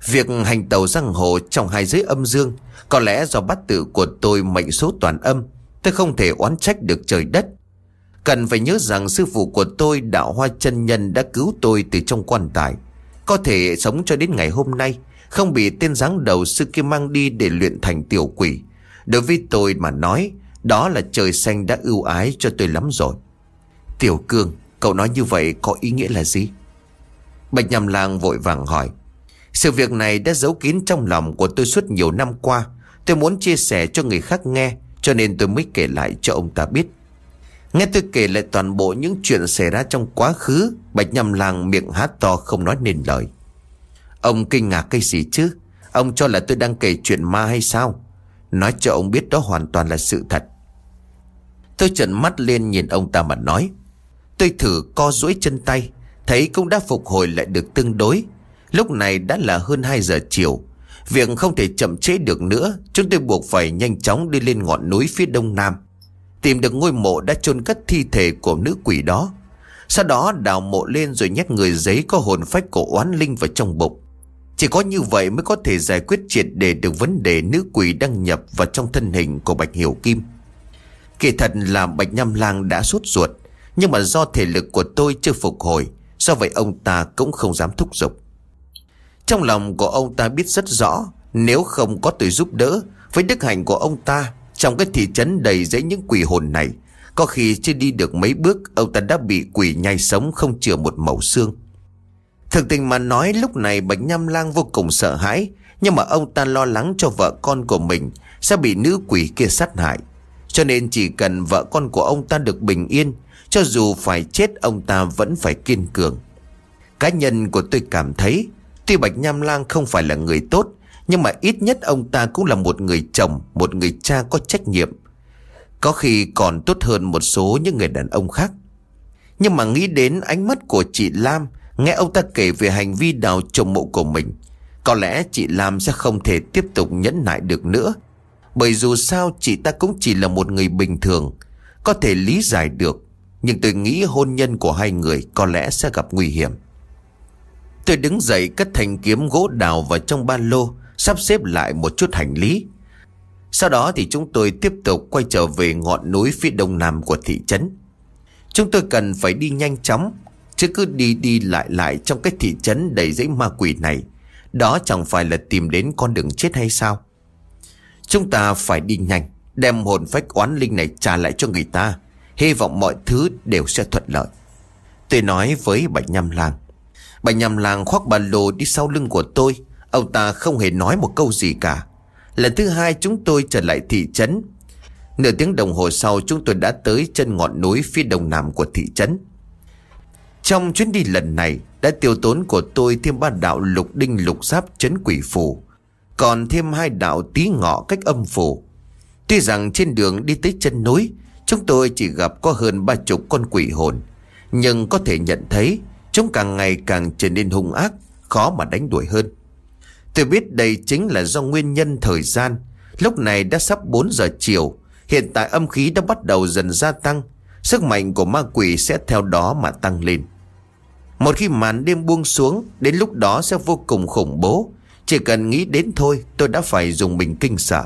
Việc hành tàu giang hồ trong hai giới âm dương có lẽ do bát tự của tôi mệnh số toàn âm. Tôi không thể oán trách được trời đất. Cần phải nhớ rằng sư phụ của tôi, Đạo Hoa chân nhân, đã cứu tôi từ trong quan tài, có thể sống cho đến ngày hôm nay, không bị tên giáng đầu sư kia mang đi để luyện thành tiểu quỷ. Đối với tôi mà nói, đó là trời xanh đã ưu ái cho tôi lắm rồi. Tiểu Cương, cậu nói như vậy có ý nghĩa là gì? Bạch Nham Lang vội vàng hỏi. Sự việc này đã giấu kín trong lòng của tôi suốt nhiều năm qua. Tôi muốn chia sẻ cho người khác nghe, cho nên tôi mới kể lại cho ông ta biết. Nghe tôi kể lại toàn bộ những chuyện xảy ra trong quá khứ, Bạch Nham Lang miệng há to không nói nên lời. Ông kinh ngạc cái gì chứ? Ông cho là tôi đang kể chuyện ma hay sao? Nói cho ông biết đó hoàn toàn là sự thật. Tôi trợn mắt lên nhìn ông ta mà nói. Tôi thử co duỗi chân tay, thấy cũng đã phục hồi lại được tương đối. Lúc này đã là hơn hai giờ chiều. Việc không thể chậm trễ được nữa, chúng tôi buộc phải nhanh chóng đi lên ngọn núi phía đông nam, tìm được ngôi mộ đã chôn cất thi thể của nữ quỷ đó. Sau đó đào mộ lên rồi nhét người giấy có hồn phách của oán linh vào trong bụng. Chỉ có như vậy mới có thể giải quyết triệt để được vấn đề nữ quỷ đăng nhập vào trong thân hình của Bạch Hiểu Kim. Kỳ thật là Bạch Nham Lang đã sốt ruột, nhưng mà do thể lực của tôi chưa phục hồi, do vậy ông ta cũng không dám thúc giục. Trong lòng của ông ta biết rất rõ, nếu không có tôi giúp đỡ, với đức hạnh của ông ta, trong cái thị trấn đầy dẫy những quỷ hồn này, có khi chưa đi được mấy bước, ông ta đã bị quỷ nhai sống không chừa một mẩu xương. Thực tình mà nói, lúc này Bạch Nham Lang vô cùng sợ hãi, nhưng mà ông ta lo lắng cho vợ con của mình sẽ bị nữ quỷ kia sát hại. Cho nên chỉ cần vợ con của ông ta được bình yên, cho dù phải chết ông ta vẫn phải kiên cường. Cá nhân của tôi cảm thấy, tuy Bạch Nham Lang không phải là người tốt, nhưng mà ít nhất ông ta cũng là một người chồng, một người cha có trách nhiệm, có khi còn tốt hơn một số những người đàn ông khác. Nhưng mà nghĩ đến ánh mắt của chị Lam, nghe ông ta kể về hành vi đào trộm mộ của mình, có lẽ chị Lam sẽ không thể tiếp tục nhẫn nại được nữa. Bởi dù sao chị ta cũng chỉ là một người bình thường, có thể lý giải được. Nhưng tôi nghĩ hôn nhân của hai người có lẽ sẽ gặp nguy hiểm. Tôi đứng dậy cất thanh kiếm gỗ đào vào trong ba lô, sắp xếp lại một chút hành lý. Sau đó thì chúng tôi tiếp tục quay trở về ngọn núi phía đông nam của thị trấn. Chúng tôi cần phải đi nhanh chóng, chứ cứ đi đi lại lại trong cái thị trấn đầy dãy ma quỷ này, đó chẳng phải là tìm đến con đường chết hay sao? Chúng ta phải đi nhanh, đem hồn phách oán linh này trả lại cho người ta, hy vọng mọi thứ đều sẽ thuận lợi. Tôi nói với Bạch Nham Lang. Bạch Nham Lang khoác ba lô đi sau lưng của tôi. Ông ta không hề nói một câu gì cả. Lần thứ hai chúng tôi trở lại thị trấn. Nửa tiếng đồng hồ sau chúng tôi đã tới chân ngọn núi phía đông nam của thị trấn. Trong chuyến đi lần này đã tiêu tốn của tôi thêm ba đạo lục đinh lục giáp trấn quỷ phù, còn thêm hai đạo tí ngọ cách âm phù. Tuy rằng trên đường đi tới chân núi chúng tôi chỉ gặp có hơn ba chục con quỷ hồn, nhưng có thể nhận thấy chúng càng ngày càng trở nên hung ác, khó mà đánh đuổi hơn. Tôi biết đây chính là do nguyên nhân thời gian. Lúc này đã sắp bốn giờ chiều, hiện tại âm khí đã bắt đầu dần gia tăng, sức mạnh của ma quỷ sẽ theo đó mà tăng lên. Một khi màn đêm buông xuống, đến lúc đó sẽ vô cùng khủng bố. Chỉ cần nghĩ đến thôi tôi đã phải dùng mình kinh sợ.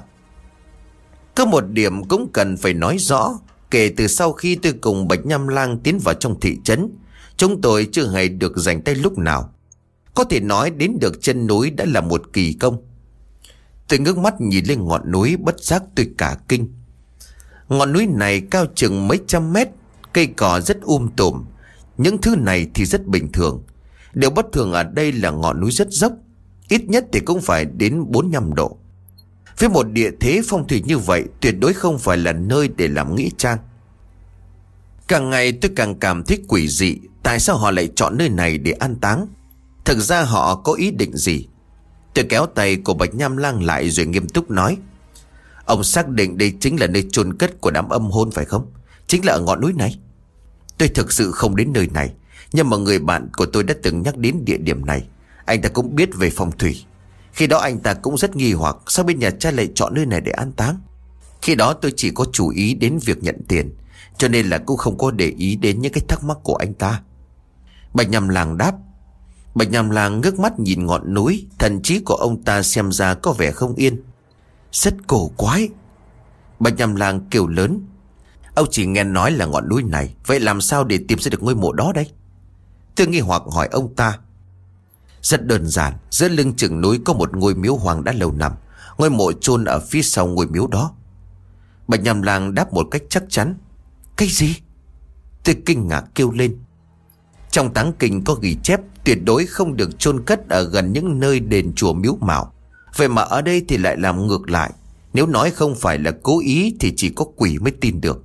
Có một điểm cũng cần phải nói rõ. Kể từ sau khi tôi cùng Bạch Nham Lang tiến vào trong thị trấn, chúng tôi chưa hề được dành tay lúc nào. Có thể nói đến được chân núi đã là một kỳ công. Tôi ngước mắt nhìn lên ngọn núi, bất giác tôi cả kinh. Ngọn núi này cao chừng mấy trăm mét, cây cỏ rất um tùm. Những thứ này thì rất bình thường. Điều bất thường ở đây là ngọn núi rất dốc, ít nhất thì cũng phải đến bốn mươi lăm độ. Với một địa thế phong thủy như vậy, tuyệt đối không phải là nơi để làm nghĩa trang. Càng ngày tôi càng cảm thấy quỷ dị. Tại sao họ lại chọn nơi này để an táng? Thực ra họ có ý định gì? Tôi kéo tay của Bạch Nham Lang lại rồi nghiêm túc nói. Ông xác định đây chính là nơi chôn cất của đám âm hồn phải không? Chính là ở ngọn núi này. Tôi thực sự không đến nơi này, nhưng mà người bạn của tôi đã từng nhắc đến địa điểm này. Anh ta cũng biết về phong thủy. Khi đó anh ta cũng rất nghi hoặc sao bên nhà trai lại chọn nơi này để an táng. Khi đó tôi chỉ có chú ý đến việc nhận tiền, cho nên là cũng không có để ý đến những cái thắc mắc của anh ta. Bạch Nham Lang đáp. Bạch Nham Lang ngước mắt nhìn ngọn núi, thần trí của ông ta xem ra có vẻ không yên. Rất cổ quái. Bạch Nham Lang kêu lớn. Ông chỉ nghe nói là ngọn núi này, vậy làm sao để tìm ra được ngôi mộ đó đây? Tôi nghi hoặc hỏi ông ta. Rất đơn giản, giữa lưng chừng núi có một ngôi miếu hoang đã lâu năm. Ngôi mộ chôn ở phía sau ngôi miếu đó. Bạch Nham Lang đáp một cách chắc chắn. Cái gì? Tôi kinh ngạc kêu lên. Trong táng kinh có ghi chép tuyệt đối không được chôn cất ở gần những nơi đền chùa miếu mạo. Vậy mà ở đây thì lại làm ngược lại. Nếu nói không phải là cố ý thì chỉ có quỷ mới tin được.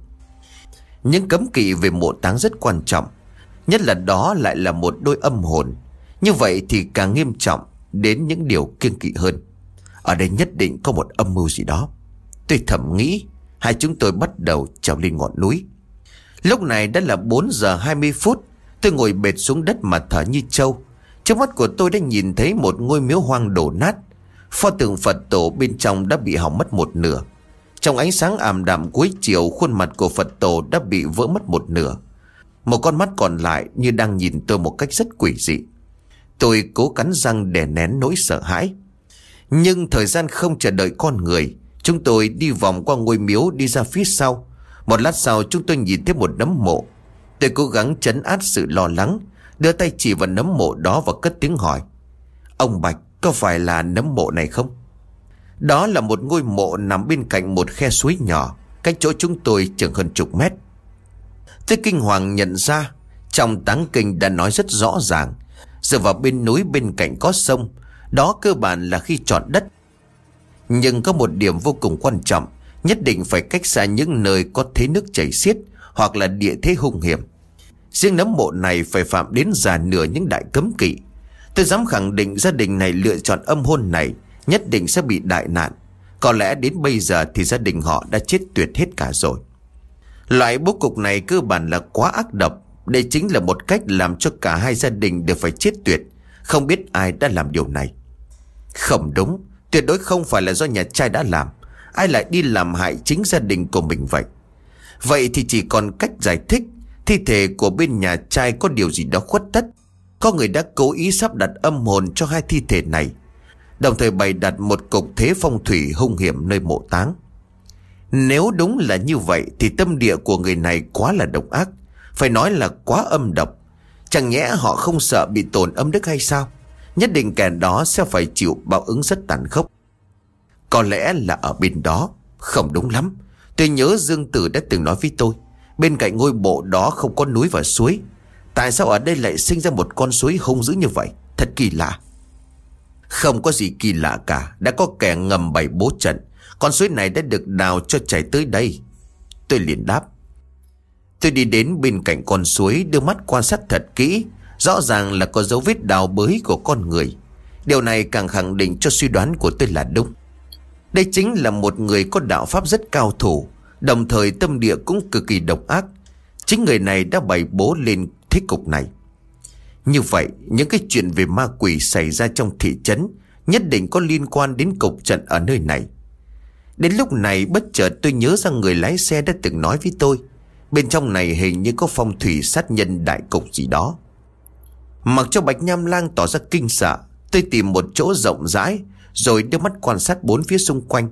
Những cấm kỵ về mộ táng rất quan trọng, nhất là đó lại là một đôi âm hồn. Như vậy thì càng nghiêm trọng đến những điều kiêng kỵ hơn. Ở đây nhất định có một âm mưu gì đó. Tôi thầm nghĩ. Hai chúng tôi bắt đầu trèo lên ngọn núi. Lúc này đã là bốn giờ hai mươi phút. Tôi ngồi bệt xuống đất mà thở như trâu. Trước mắt của tôi đã nhìn thấy một ngôi miếu hoang đổ nát. Pho tượng Phật tổ bên trong đã bị hỏng mất một nửa. Trong ánh sáng ảm đạm cuối chiều, khuôn mặt của Phật tổ đã bị vỡ mất một nửa. Một con mắt còn lại như đang nhìn tôi một cách rất quỷ dị. Tôi cố cắn răng đè nén nỗi sợ hãi. Nhưng thời gian không chờ đợi con người. Chúng tôi đi vòng qua ngôi miếu đi ra phía sau. Một lát sau chúng tôi nhìn thấy một nấm mộ. Tôi cố gắng trấn áp sự lo lắng, đưa tay chỉ vào nấm mộ đó và cất tiếng hỏi. Ông Bạch, có phải là nấm mộ này không? Đó là một ngôi mộ nằm bên cạnh một khe suối nhỏ, cách chỗ chúng tôi chừng hơn chục mét. Tôi kinh hoàng nhận ra trong táng kinh đã nói rất rõ ràng, dựa vào bên núi bên cạnh có sông, đó cơ bản là khi chọn đất. Nhưng có một điểm vô cùng quan trọng, nhất định phải cách xa những nơi có thế nước chảy xiết hoặc là địa thế hung hiểm. Riêng nấm mộ này phải phạm đến già nửa những đại cấm kỵ. Tôi dám khẳng định gia đình này lựa chọn âm hôn này nhất định sẽ bị đại nạn. Có lẽ đến bây giờ thì gia đình họ đã chết tuyệt hết cả rồi. Loại bố cục này cơ bản là quá ác độc. Đây chính là một cách làm cho cả hai gia đình đều phải chết tuyệt. Không biết ai đã làm điều này. Không đúng, tuyệt đối không phải là do nhà trai đã làm. Ai lại đi làm hại chính gia đình của mình vậy? Vậy thì chỉ còn cách giải thích. Thi thể của bên nhà trai có điều gì đó khuất tất. Có người đã cố ý sắp đặt âm hồn cho hai thi thể này, đồng thời bày đặt một cục thế phong thủy hung hiểm nơi mộ táng. Nếu đúng là như vậy thì tâm địa của người này quá là độc ác, phải nói là quá âm độc. Chẳng nhẽ họ không sợ bị tổn âm đức hay sao? Nhất định kẻ đó sẽ phải chịu báo ứng rất tàn khốc. Có lẽ là ở bên đó. Không đúng lắm. Tôi nhớ Dương Tử đã từng nói với tôi, bên cạnh ngôi mộ đó không có núi và suối. Tại sao ở đây lại sinh ra một con suối hung dữ như vậy? Thật kỳ lạ. Không có gì kỳ lạ cả. Đã có kẻ ngầm bày bố trận. Con suối này đã được đào cho chảy tới đây. Tôi liền đáp. Tôi đi đến bên cạnh con suối, đưa mắt quan sát thật kỹ. Rõ ràng là có dấu vết đào bới của con người. Điều này càng khẳng định cho suy đoán của tôi là đúng. Đây chính là một người có đạo pháp rất cao thủ, đồng thời tâm địa cũng cực kỳ độc ác. Chính người này đã bày bố lên thế cục này. Như vậy, những cái chuyện về ma quỷ xảy ra trong thị trấn nhất định có liên quan đến cục trận ở nơi này. Đến lúc này bất chợt tôi nhớ ra người lái xe đã từng nói với tôi, bên trong này hình như có phong thủy sát nhân đại cục gì đó. Mặc cho Bạch Nham Lang tỏ ra kinh sợ, tôi tìm một chỗ rộng rãi rồi đưa mắt quan sát bốn phía xung quanh.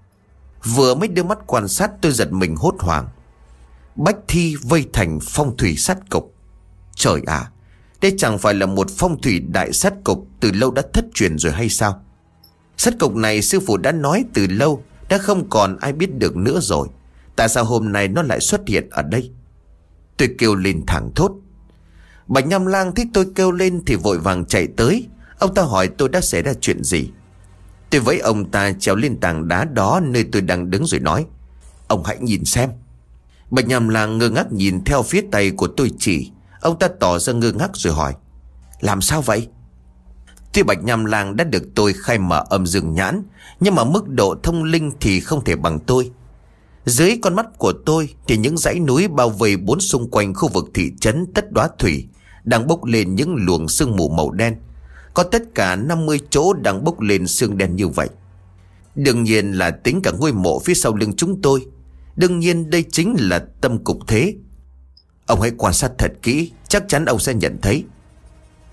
Vừa mới đưa mắt quan sát tôi giật mình hốt hoảng. Bách thi vây thành phong thủy sát cục. Trời ạ, đây chẳng phải là một phong thủy đại sát cục từ lâu đã thất truyền rồi hay sao? Sát cục này sư phụ đã nói từ lâu, đã không còn ai biết được nữa rồi. Tại sao hôm nay nó lại xuất hiện ở đây? Tôi kêu lên thẳng thốt. Bạch Nham Lang thấy tôi kêu lên thì vội vàng chạy tới. Ông ta hỏi tôi đã xảy ra chuyện gì. Tôi với ông ta trèo lên tảng đá đó nơi tôi đang đứng rồi nói, ông hãy nhìn xem. Bạch Nham Lang ngơ ngác nhìn theo phía tay của tôi chỉ. Ông ta tỏ ra ngơ ngác rồi hỏi, làm sao vậy? Tuy Bạch Nham Lang đã được tôi khai mở âm dương nhãn, nhưng mà mức độ thông linh thì không thể bằng tôi. Dưới con mắt của tôi thì những dãy núi bao vây bốn xung quanh khu vực thị trấn Tất Đóa Thủy đang bốc lên những luồng sương mù màu đen. Có tất cả năm mươi chỗ đang bốc lên sương đen như vậy. Đương nhiên là tính cả ngôi mộ phía sau lưng chúng tôi. Đương nhiên đây chính là tâm cục thế. Ông hãy quan sát thật kỹ, chắc chắn ông sẽ nhận thấy.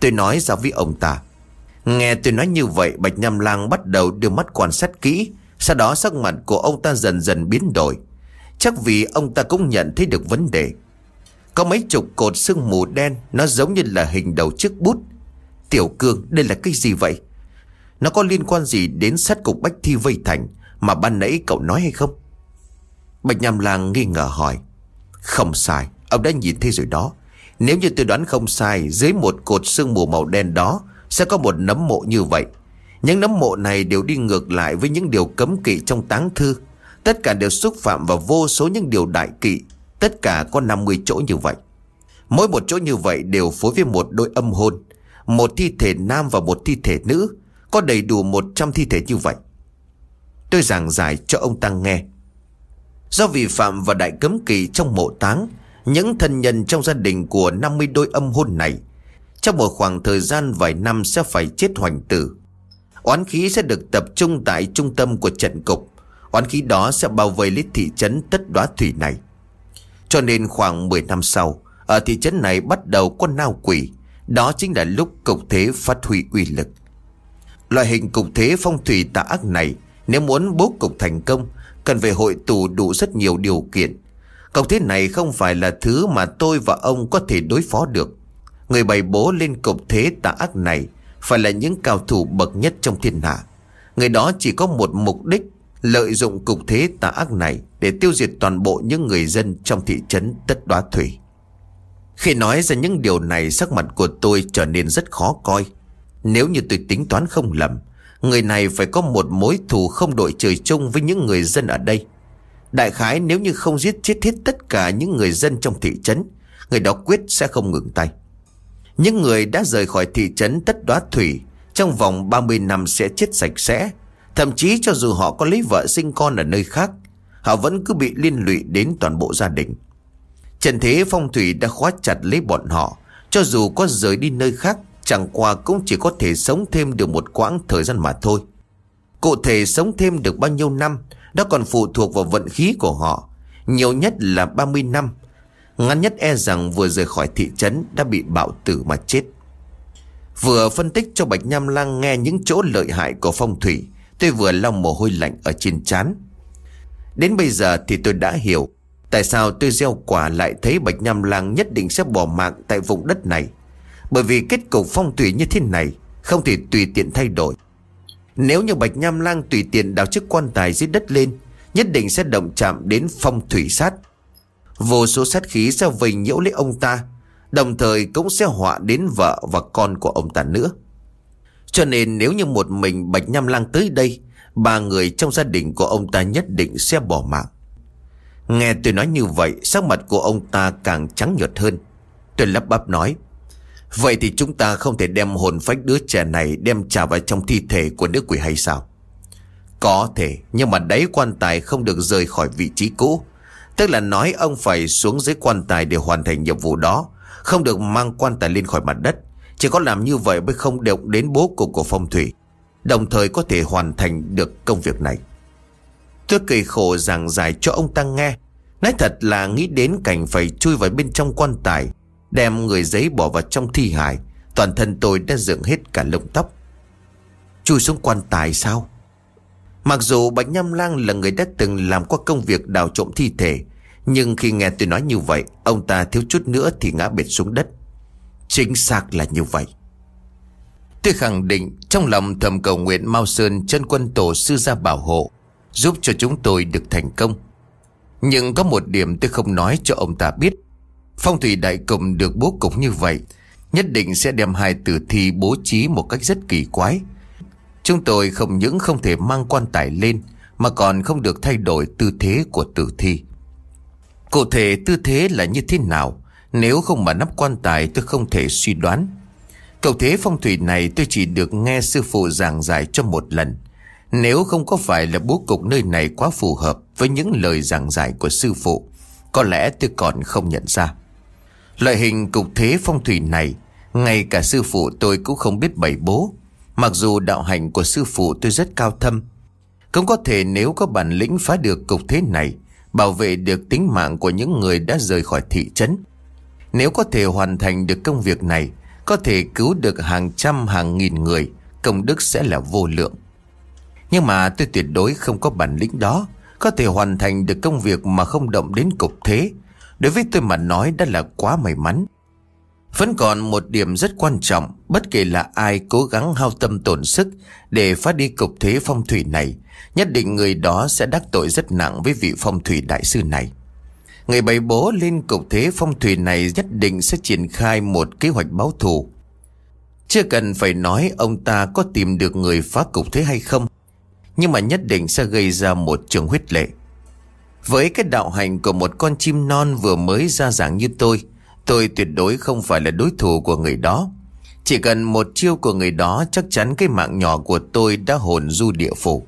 Tôi nói ra với ông ta. Nghe tôi nói như vậy, Bạch Nham Lang bắt đầu đưa mắt quan sát kỹ. Sau đó sắc mặt của ông ta dần dần biến đổi. Chắc vì ông ta cũng nhận thấy được vấn đề. Có mấy chục cột sương mù đen, nó giống như là hình đầu chiếc bút. Tiểu Cương, đây là cái gì vậy? Nó có liên quan gì đến sát cục Bách Thi vây thành mà ban nãy cậu nói hay không? Bạch Nham Lang nghi ngờ hỏi. Không sai, ông đã nhìn thấy rồi đó. Nếu như tôi đoán không sai, dưới một cột sương mù màu đen đó sẽ có một nấm mộ như vậy. Những nấm mộ này đều đi ngược lại với những điều cấm kỵ trong táng thư. Tất cả đều xúc phạm vào vô số những điều đại kỵ. Tất cả có năm mươi chỗ như vậy. Mỗi một chỗ như vậy đều phối với một đôi âm hồn, một thi thể nam và một thi thể nữ. Có đầy đủ một trăm thi thể như vậy. Tôi giảng giải cho ông ta nghe. Do vi phạm vào đại cấm kỵ trong mộ táng, những thân nhân trong gia đình của năm mươi đôi âm hồn này trong một khoảng thời gian vài năm sẽ phải chết hoành tử. Oán khí sẽ được tập trung tại trung tâm của trận cục. Oán khí đó sẽ bao vây lấy thị trấn Tất Đóa Thủy này. Cho nên khoảng mười năm sau, ở thị trấn này bắt đầu có nao quỷ. Đó chính là lúc cục thế phát huy uy lực. Loại hình cục thế phong thủy tà ác này, nếu muốn bố cục thành công, cần phải hội tụ đủ rất nhiều điều kiện. Cục thế này không phải là thứ mà tôi và ông có thể đối phó được. Người bày bố lên cục thế tà ác này phải là những cao thủ bậc nhất trong thiên hạ. Người đó chỉ có một mục đích, lợi dụng cục thế tà ác này để tiêu diệt toàn bộ những người dân trong thị trấn Tất Đóa Thủy. Khi nói ra những điều này, sắc mặt của tôi trở nên rất khó coi. Nếu như tôi tính toán không lầm, người này phải có một mối thù không đội trời chung với những người dân ở đây. Đại khái nếu như không giết chết hết tất cả những người dân trong thị trấn, người đó quyết sẽ không ngừng tay. Những người đã rời khỏi thị trấn Tất Đóa Thủy trong vòng ba mươi năm sẽ chết sạch sẽ. Thậm chí cho dù họ có lấy vợ sinh con ở nơi khác, họ vẫn cứ bị liên lụy đến toàn bộ gia đình. Trận thế phong thủy đã khóa chặt lấy bọn họ. Cho dù có rời đi nơi khác, chẳng qua cũng chỉ có thể sống thêm được một quãng thời gian mà thôi. Cụ thể sống thêm được bao nhiêu năm, đó còn phụ thuộc vào vận khí của họ. Nhiều nhất là ba mươi năm. Ngắn nhất e rằng vừa rời khỏi thị trấn đã bị bạo tử mà chết. Vừa phân tích cho Bạch Nham Lang nghe những chỗ lợi hại của phong thủy, tôi vừa lau mồ hôi lạnh ở trên trán. Đến bây giờ thì tôi đã hiểu tại sao tôi gieo quả lại thấy Bạch Nham Lang nhất định sẽ bỏ mạng tại vùng đất này. Bởi vì kết cục phong thủy như thế này không thể tùy tiện thay đổi. Nếu như Bạch Nham Lang tùy tiện đào chiếc quan tài dưới đất lên, nhất định sẽ động chạm đến phong thủy sát. Vô số sát khí sẽ vây nhiễu lấy ông ta, đồng thời cũng sẽ họa đến vợ và con của ông ta nữa. Cho nên nếu như một mình Bạch Nham Lang tới đây, ba người trong gia đình của ông ta nhất định sẽ bỏ mạng. Nghe tôi nói như vậy, sắc mặt của ông ta càng trắng nhợt hơn. Tôi lắp bắp nói, vậy thì chúng ta không thể đem hồn phách đứa trẻ này đem trả vào trong thi thể của nữ quỷ hay sao? Có thể, nhưng mà đáy quan tài không được rời khỏi vị trí cũ. Tức là nói ông phải xuống dưới quan tài để hoàn thành nhiệm vụ đó, không được mang quan tài lên khỏi mặt đất. Chỉ có làm như vậy mới không động đến bố cục của phong thủy, đồng thời có thể hoàn thành được công việc này. Tôi cười khổ giảng giải cho ông ta nghe. Nói thật là nghĩ đến cảnh phải chui vào bên trong quan tài, đem người giấy bỏ vào trong thi hài, toàn thân tôi đã dựng hết cả lông tóc. Chui xuống quan tài sao? Mặc dù Bạch Nham Lang là người đã từng làm qua công việc đào trộm thi thể, nhưng khi nghe tôi nói như vậy, ông ta thiếu chút nữa thì ngã bệt xuống đất. Chính xác là như vậy. Tôi khẳng định, trong lòng thầm cầu nguyện Mao Sơn chân quân tổ sư ra bảo hộ, giúp cho chúng tôi được thành công. Nhưng có một điểm tôi không nói cho ông ta biết. Phong thủy đại cục được bố cục như vậy, nhất định sẽ đem hai tử thi bố trí một cách rất kỳ quái. Chúng tôi không những không thể mang quan tài lên, mà còn không được thay đổi tư thế của tử thi. Cụ thể tư thế là như thế nào, nếu không mà nắp quan tài tôi không thể suy đoán. Cầu thế phong thủy này tôi chỉ được nghe sư phụ giảng giải cho một lần. Nếu không có phải là bố cục nơi này quá phù hợp với những lời giảng giải của sư phụ, có lẽ tôi còn không nhận ra. Loại hình cục thế phong thủy này, ngay cả sư phụ tôi cũng không biết bày bố. Mặc dù đạo hành của sư phụ tôi rất cao thâm, cũng có thể nếu có bản lĩnh phá được cục thế này, bảo vệ được tính mạng của những người đã rời khỏi thị trấn. Nếu có thể hoàn thành được công việc này, có thể cứu được hàng trăm hàng nghìn người, công đức sẽ là vô lượng. Nhưng mà tôi tuyệt đối không có bản lĩnh đó, có thể hoàn thành được công việc mà không động đến cục thế. Đối với tôi mà nói đã là quá may mắn. Vẫn còn một điểm rất quan trọng, bất kể là ai cố gắng hao tâm tổn sức để phá đi cục thế phong thủy này, nhất định người đó sẽ đắc tội rất nặng với vị phong thủy đại sư này. Người bày bố lên cục thế phong thủy này nhất định sẽ triển khai một kế hoạch báo thù. Chưa cần phải nói ông ta có tìm được người phá cục thế hay không, nhưng mà nhất định sẽ gây ra một trường huyết lệ. Với cái đạo hành của một con chim non vừa mới ra dáng như tôi, tôi tuyệt đối không phải là đối thủ của người đó. Chỉ cần một chiêu của người đó, chắc chắn cái mạng nhỏ của tôi đã hồn du địa phủ.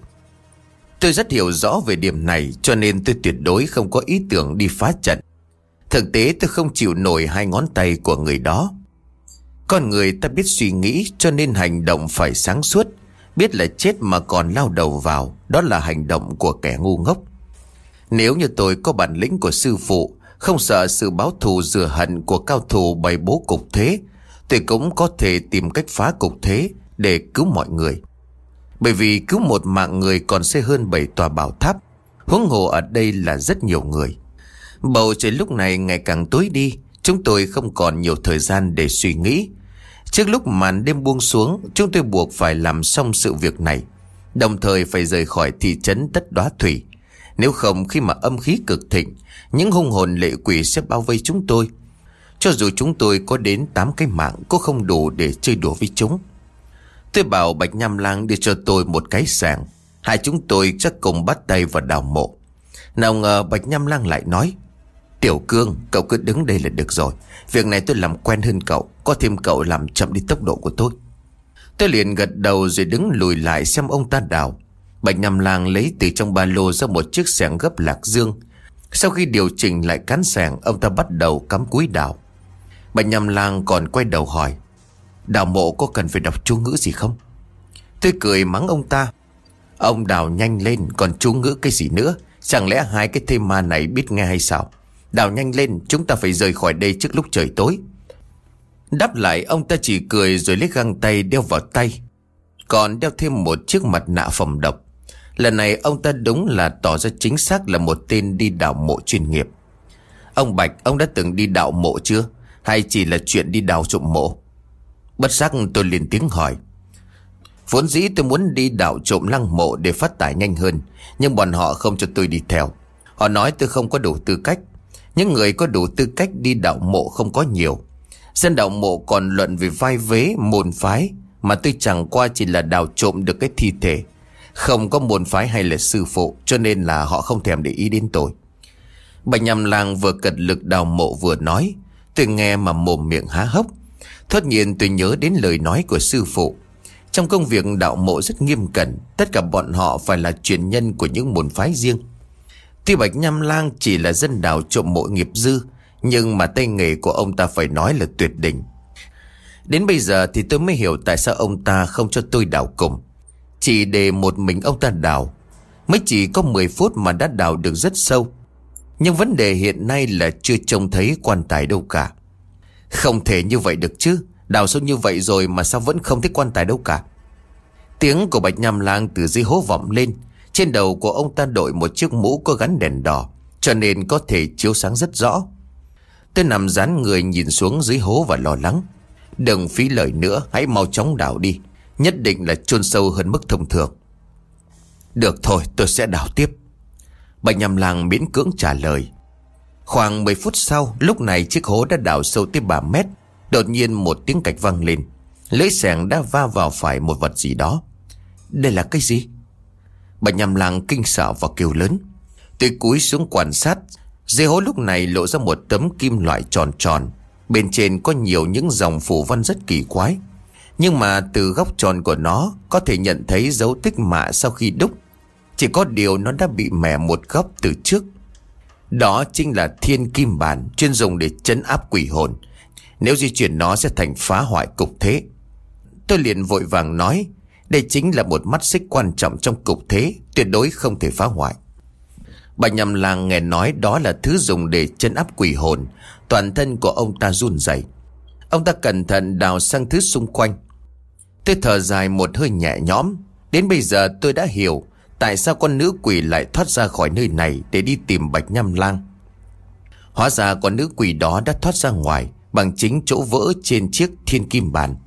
Tôi rất hiểu rõ về điểm này, cho nên tôi tuyệt đối không có ý tưởng đi phá trận. Thực tế tôi không chịu nổi hai ngón tay của người đó. Con người ta biết suy nghĩ, cho nên hành động phải sáng suốt. Biết là chết mà còn lao đầu vào, đó là hành động của kẻ ngu ngốc. Nếu như tôi có bản lĩnh của sư phụ, không sợ sự báo thù rửa hận của cao thủ bày bố cục thế, tôi cũng có thể tìm cách phá cục thế để cứu mọi người. Bởi vì cứu một mạng người còn sẽ hơn bảy tòa bảo tháp, huống hồ ở đây là rất nhiều người. Bầu trời lúc này ngày càng tối đi, chúng tôi không còn nhiều thời gian để suy nghĩ. Trước lúc màn đêm buông xuống, chúng tôi buộc phải làm xong sự việc này, đồng thời phải rời khỏi thị trấn Tất Đóa Thủy. Nếu không, khi mà âm khí cực thịnh, những hung hồn lệ quỷ sẽ bao vây chúng tôi. Cho dù chúng tôi có đến tám cái mạng, cũng không đủ để chơi đùa với chúng. Tôi bảo Bạch Nham Lang đưa cho tôi một cái sàng, hai chúng tôi chắc cùng bắt tay vào đào mộ. Nào ngờ Bạch Nham Lang lại nói: Tiểu Cương, cậu cứ đứng đây là được rồi. Việc này tôi làm quen hơn cậu, có thêm cậu làm chậm đi tốc độ của tôi. Tôi liền gật đầu rồi đứng lùi lại xem ông ta đào. Bạch Nham Lang lấy từ trong ba lô ra một chiếc xẻng gấp lạc dương. Sau khi điều chỉnh lại cán xẻng, ông ta bắt đầu cắm cúi đào. Bạch Nham Lang còn quay đầu hỏi: Đào mộ có cần phải đọc chú ngữ gì không? Tôi cười mắng ông ta: Ông đào nhanh lên, còn chú ngữ cái gì nữa? Chẳng lẽ hai cái thây ma này biết nghe hay sao? Đào nhanh lên, chúng ta phải rời khỏi đây trước lúc trời tối. Đáp lại, ông ta chỉ cười rồi lấy găng tay đeo vào tay, còn đeo thêm một chiếc mặt nạ phòng độc. Lần này ông ta đúng là tỏ ra chính xác là một tên đi đào mộ chuyên nghiệp. Ông Bạch, ông đã từng đi đào mộ chưa? Hay chỉ là chuyện đi đào trộm mộ? Bất giác tôi liền tiếng hỏi. Vốn dĩ tôi muốn đi đào trộm lăng mộ để phát tài nhanh hơn, nhưng bọn họ không cho tôi đi theo. Họ nói tôi không có đủ tư cách. Những người có đủ tư cách đi đào mộ không có nhiều. Dân đào mộ còn luận về vai vế môn phái, mà tôi chẳng qua chỉ là đào trộm được cái thi thể, không có môn phái hay là sư phụ, cho nên là họ không thèm để ý đến tôi. Bạch Nham Lang vừa cật lực đào mộ vừa nói. Tôi nghe mà mồm miệng há hốc. Thoát nhiên tôi nhớ đến lời nói của sư phụ. Trong công việc đào mộ rất nghiêm cẩn, tất cả bọn họ phải là truyền nhân của những môn phái riêng. Tuy Bạch Nham Lang chỉ là dân đào trộm mộ nghiệp dư, nhưng mà tay nghề của ông ta phải nói là tuyệt đỉnh. Đến bây giờ thì tôi mới hiểu tại sao ông ta không cho tôi đào cùng. Chỉ để một mình ông ta đào, mới chỉ có mười phút mà đã đào được rất sâu. Nhưng vấn đề hiện nay là chưa trông thấy quan tài đâu cả. Không thể như vậy được chứ. Đào sâu như vậy rồi mà sao vẫn không thấy quan tài đâu cả? Tiếng của Bạch Nham Lang từ dưới hố vọng lên. Trên đầu của ông ta đội một chiếc mũ có gắn đèn đỏ, cho nên có thể chiếu sáng rất rõ. Tôi nằm dán người nhìn xuống dưới hố và lo lắng. Đừng phí lời nữa, hãy mau chóng đào đi. Nhất định là chôn sâu hơn mức thông thường. Được thôi, tôi sẽ đào tiếp. Bạch Nham Lang miễn cưỡng trả lời. Khoảng mười phút sau, lúc này chiếc hố đã đào sâu tới ba mét. Đột nhiên một tiếng cạch vang lên. Lưỡi xẻng đã va vào phải một vật gì đó. Đây là cái gì? Bạch Nham Lang kinh sợ và kêu lớn. Tôi cúi xuống quan sát. Dưới hố lúc này lộ ra một tấm kim loại tròn tròn. Bên trên có nhiều những dòng phù văn rất kỳ quái. Nhưng mà từ góc tròn của nó có thể nhận thấy dấu tích mạ sau khi đúc. Chỉ có điều nó đã bị mẻ một góc từ trước. Đó chính là thiên kim bản, chuyên dùng để trấn áp quỷ hồn. Nếu di chuyển nó sẽ thành phá hoại cục thế. Tôi liền vội vàng nói, đây chính là một mắt xích quan trọng trong cục thế, tuyệt đối không thể phá hoại. Bạch Nham Lang nghe nói đó là thứ dùng để trấn áp quỷ hồn. Toàn thân của ông ta run rẩy. Ông ta cẩn thận đào sang thứ xung quanh. Tôi thở dài một hơi nhẹ nhõm. Đến bây giờ tôi đã hiểu tại sao con nữ quỷ lại thoát ra khỏi nơi này để đi tìm Bạch Nham Lang. Hóa ra con nữ quỷ đó đã thoát ra ngoài bằng chính chỗ vỡ trên chiếc thiên kim bàn.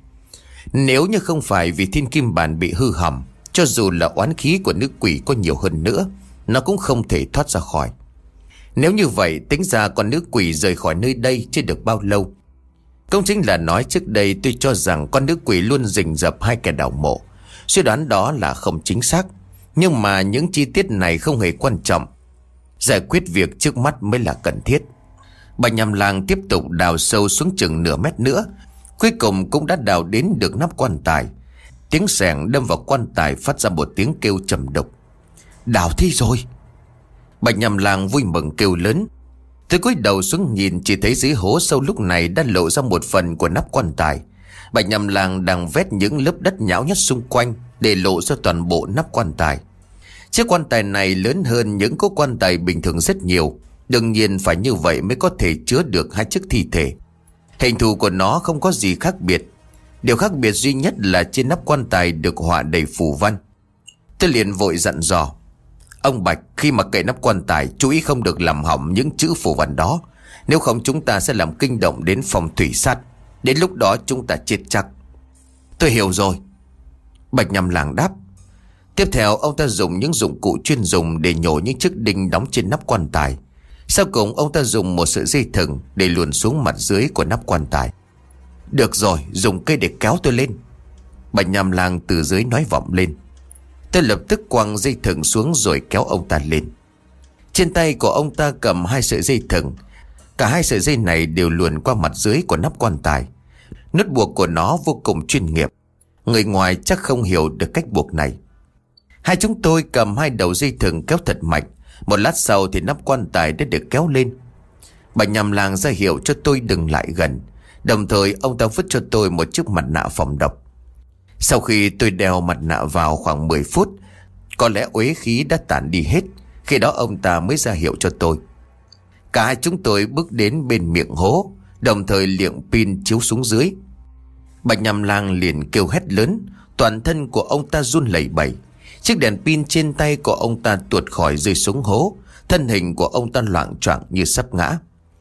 Nếu như không phải vì thiên kim bàn bị hư hỏng, cho dù là oán khí của nữ quỷ có nhiều hơn nữa, nó cũng không thể thoát ra khỏi. Nếu như vậy, tính ra con nữ quỷ rời khỏi nơi đây chưa được bao lâu. Cũng chính là nói trước đây tôi cho rằng con nữ quỷ luôn rình rập hai kẻ đào mộ. Suy đoán đó là không chính xác, nhưng mà những chi tiết này không hề quan trọng. Giải quyết việc trước mắt mới là cần thiết. Bạch Nham Lang tiếp tục đào sâu xuống chừng nửa mét nữa. Cuối cùng cũng đã đào đến được nắp quan tài. Tiếng xẻng đâm vào quan tài phát ra một tiếng kêu trầm đục. Đào thi rồi! Bạch Nham Lang vui mừng kêu lớn. Tôi cúi đầu xuống nhìn, chỉ thấy dưới hố sâu lúc này đã lộ ra một phần của nắp quan tài. Bạch Nham Lang đang vét những lớp đất nhão nhắt xung quanh để lộ ra toàn bộ nắp quan tài. Chiếc quan tài này lớn hơn những cố quan tài bình thường rất nhiều. Đương nhiên phải như vậy mới có thể chứa được hai chiếc thi thể. Hình thù của nó không có gì khác biệt. Điều khác biệt duy nhất là trên nắp quan tài được họa đầy phù văn. Tôi liền vội dặn dò: Ông Bạch, khi mà cậy nắp quan tài chú ý không được làm hỏng những chữ phù văn đó. Nếu không chúng ta sẽ làm kinh động đến phong thủy sát. Đến lúc đó chúng ta chết chắc. Tôi hiểu rồi, Bạch Nham Lang đáp. Tiếp theo ông ta dùng những dụng cụ chuyên dùng để nhổ những chiếc đinh đóng trên nắp quan tài. Sau cùng ông ta dùng một sợi dây thừng để luồn xuống mặt dưới của nắp quan tài. Được rồi, dùng cây để kéo tôi lên, Bạch Nham Lang từ dưới nói vọng lên. Tôi lập tức quăng dây thừng xuống rồi kéo ông ta lên. Trên tay của ông ta cầm hai sợi dây thừng. Cả hai sợi dây này đều luồn qua mặt dưới của nắp quan tài. Nút buộc của nó vô cùng chuyên nghiệp. Người ngoài chắc không hiểu được cách buộc này. Hai chúng tôi cầm hai đầu dây thừng kéo thật mạnh. Một lát sau thì nắp quan tài đã được kéo lên. Bạch Nham Lang ra hiệu cho tôi đừng lại gần. Đồng thời ông ta vứt cho tôi một chiếc mặt nạ phòng độc. Sau khi tôi đeo mặt nạ vào khoảng mười phút, có lẽ uế khí đã tản đi hết. Khi đó ông ta mới ra hiệu cho tôi. Cả hai chúng tôi bước đến bên miệng hố, đồng thời liệng pin chiếu xuống dưới. Bạch Nham Lang liền kêu hét lớn. Toàn thân của ông ta run lẩy bẩy. Chiếc đèn pin trên tay của ông ta tuột khỏi rơi xuống hố. Thân hình của ông ta loạng choạng như sắp ngã.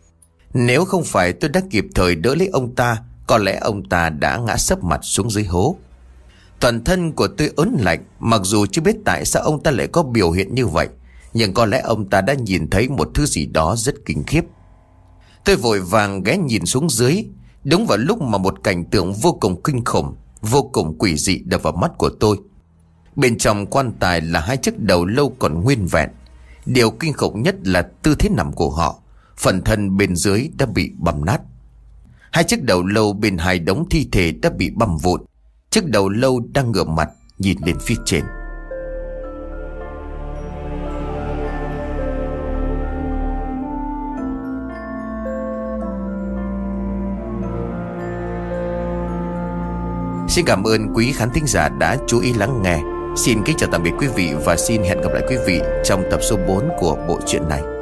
Nếu không phải tôi đã kịp thời đỡ lấy ông ta, có lẽ ông ta đã ngã sấp mặt xuống dưới hố. Toàn thân của tôi ớn lạnh. Mặc dù chưa biết tại sao ông ta lại có biểu hiện như vậy, nhưng có lẽ ông ta đã nhìn thấy một thứ gì đó rất kinh khiếp. Tôi vội vàng ghé nhìn xuống dưới. Đúng vào lúc mà một cảnh tượng vô cùng kinh khủng, vô cùng quỷ dị đập vào mắt của tôi. Bên trong quan tài là hai chiếc đầu lâu còn nguyên vẹn. Điều kinh khủng nhất là tư thế nằm của họ. Phần thân bên dưới đã bị băm nát. Hai chiếc đầu lâu bên hai đống thi thể đã bị băm vụn. Chiếc đầu lâu đang ngửa mặt nhìn lên phía trên. Xin cảm ơn quý khán thính giả đã chú ý lắng nghe. Xin kính chào tạm biệt quý vị và xin hẹn gặp lại quý vị trong tập số bốn của bộ truyện này.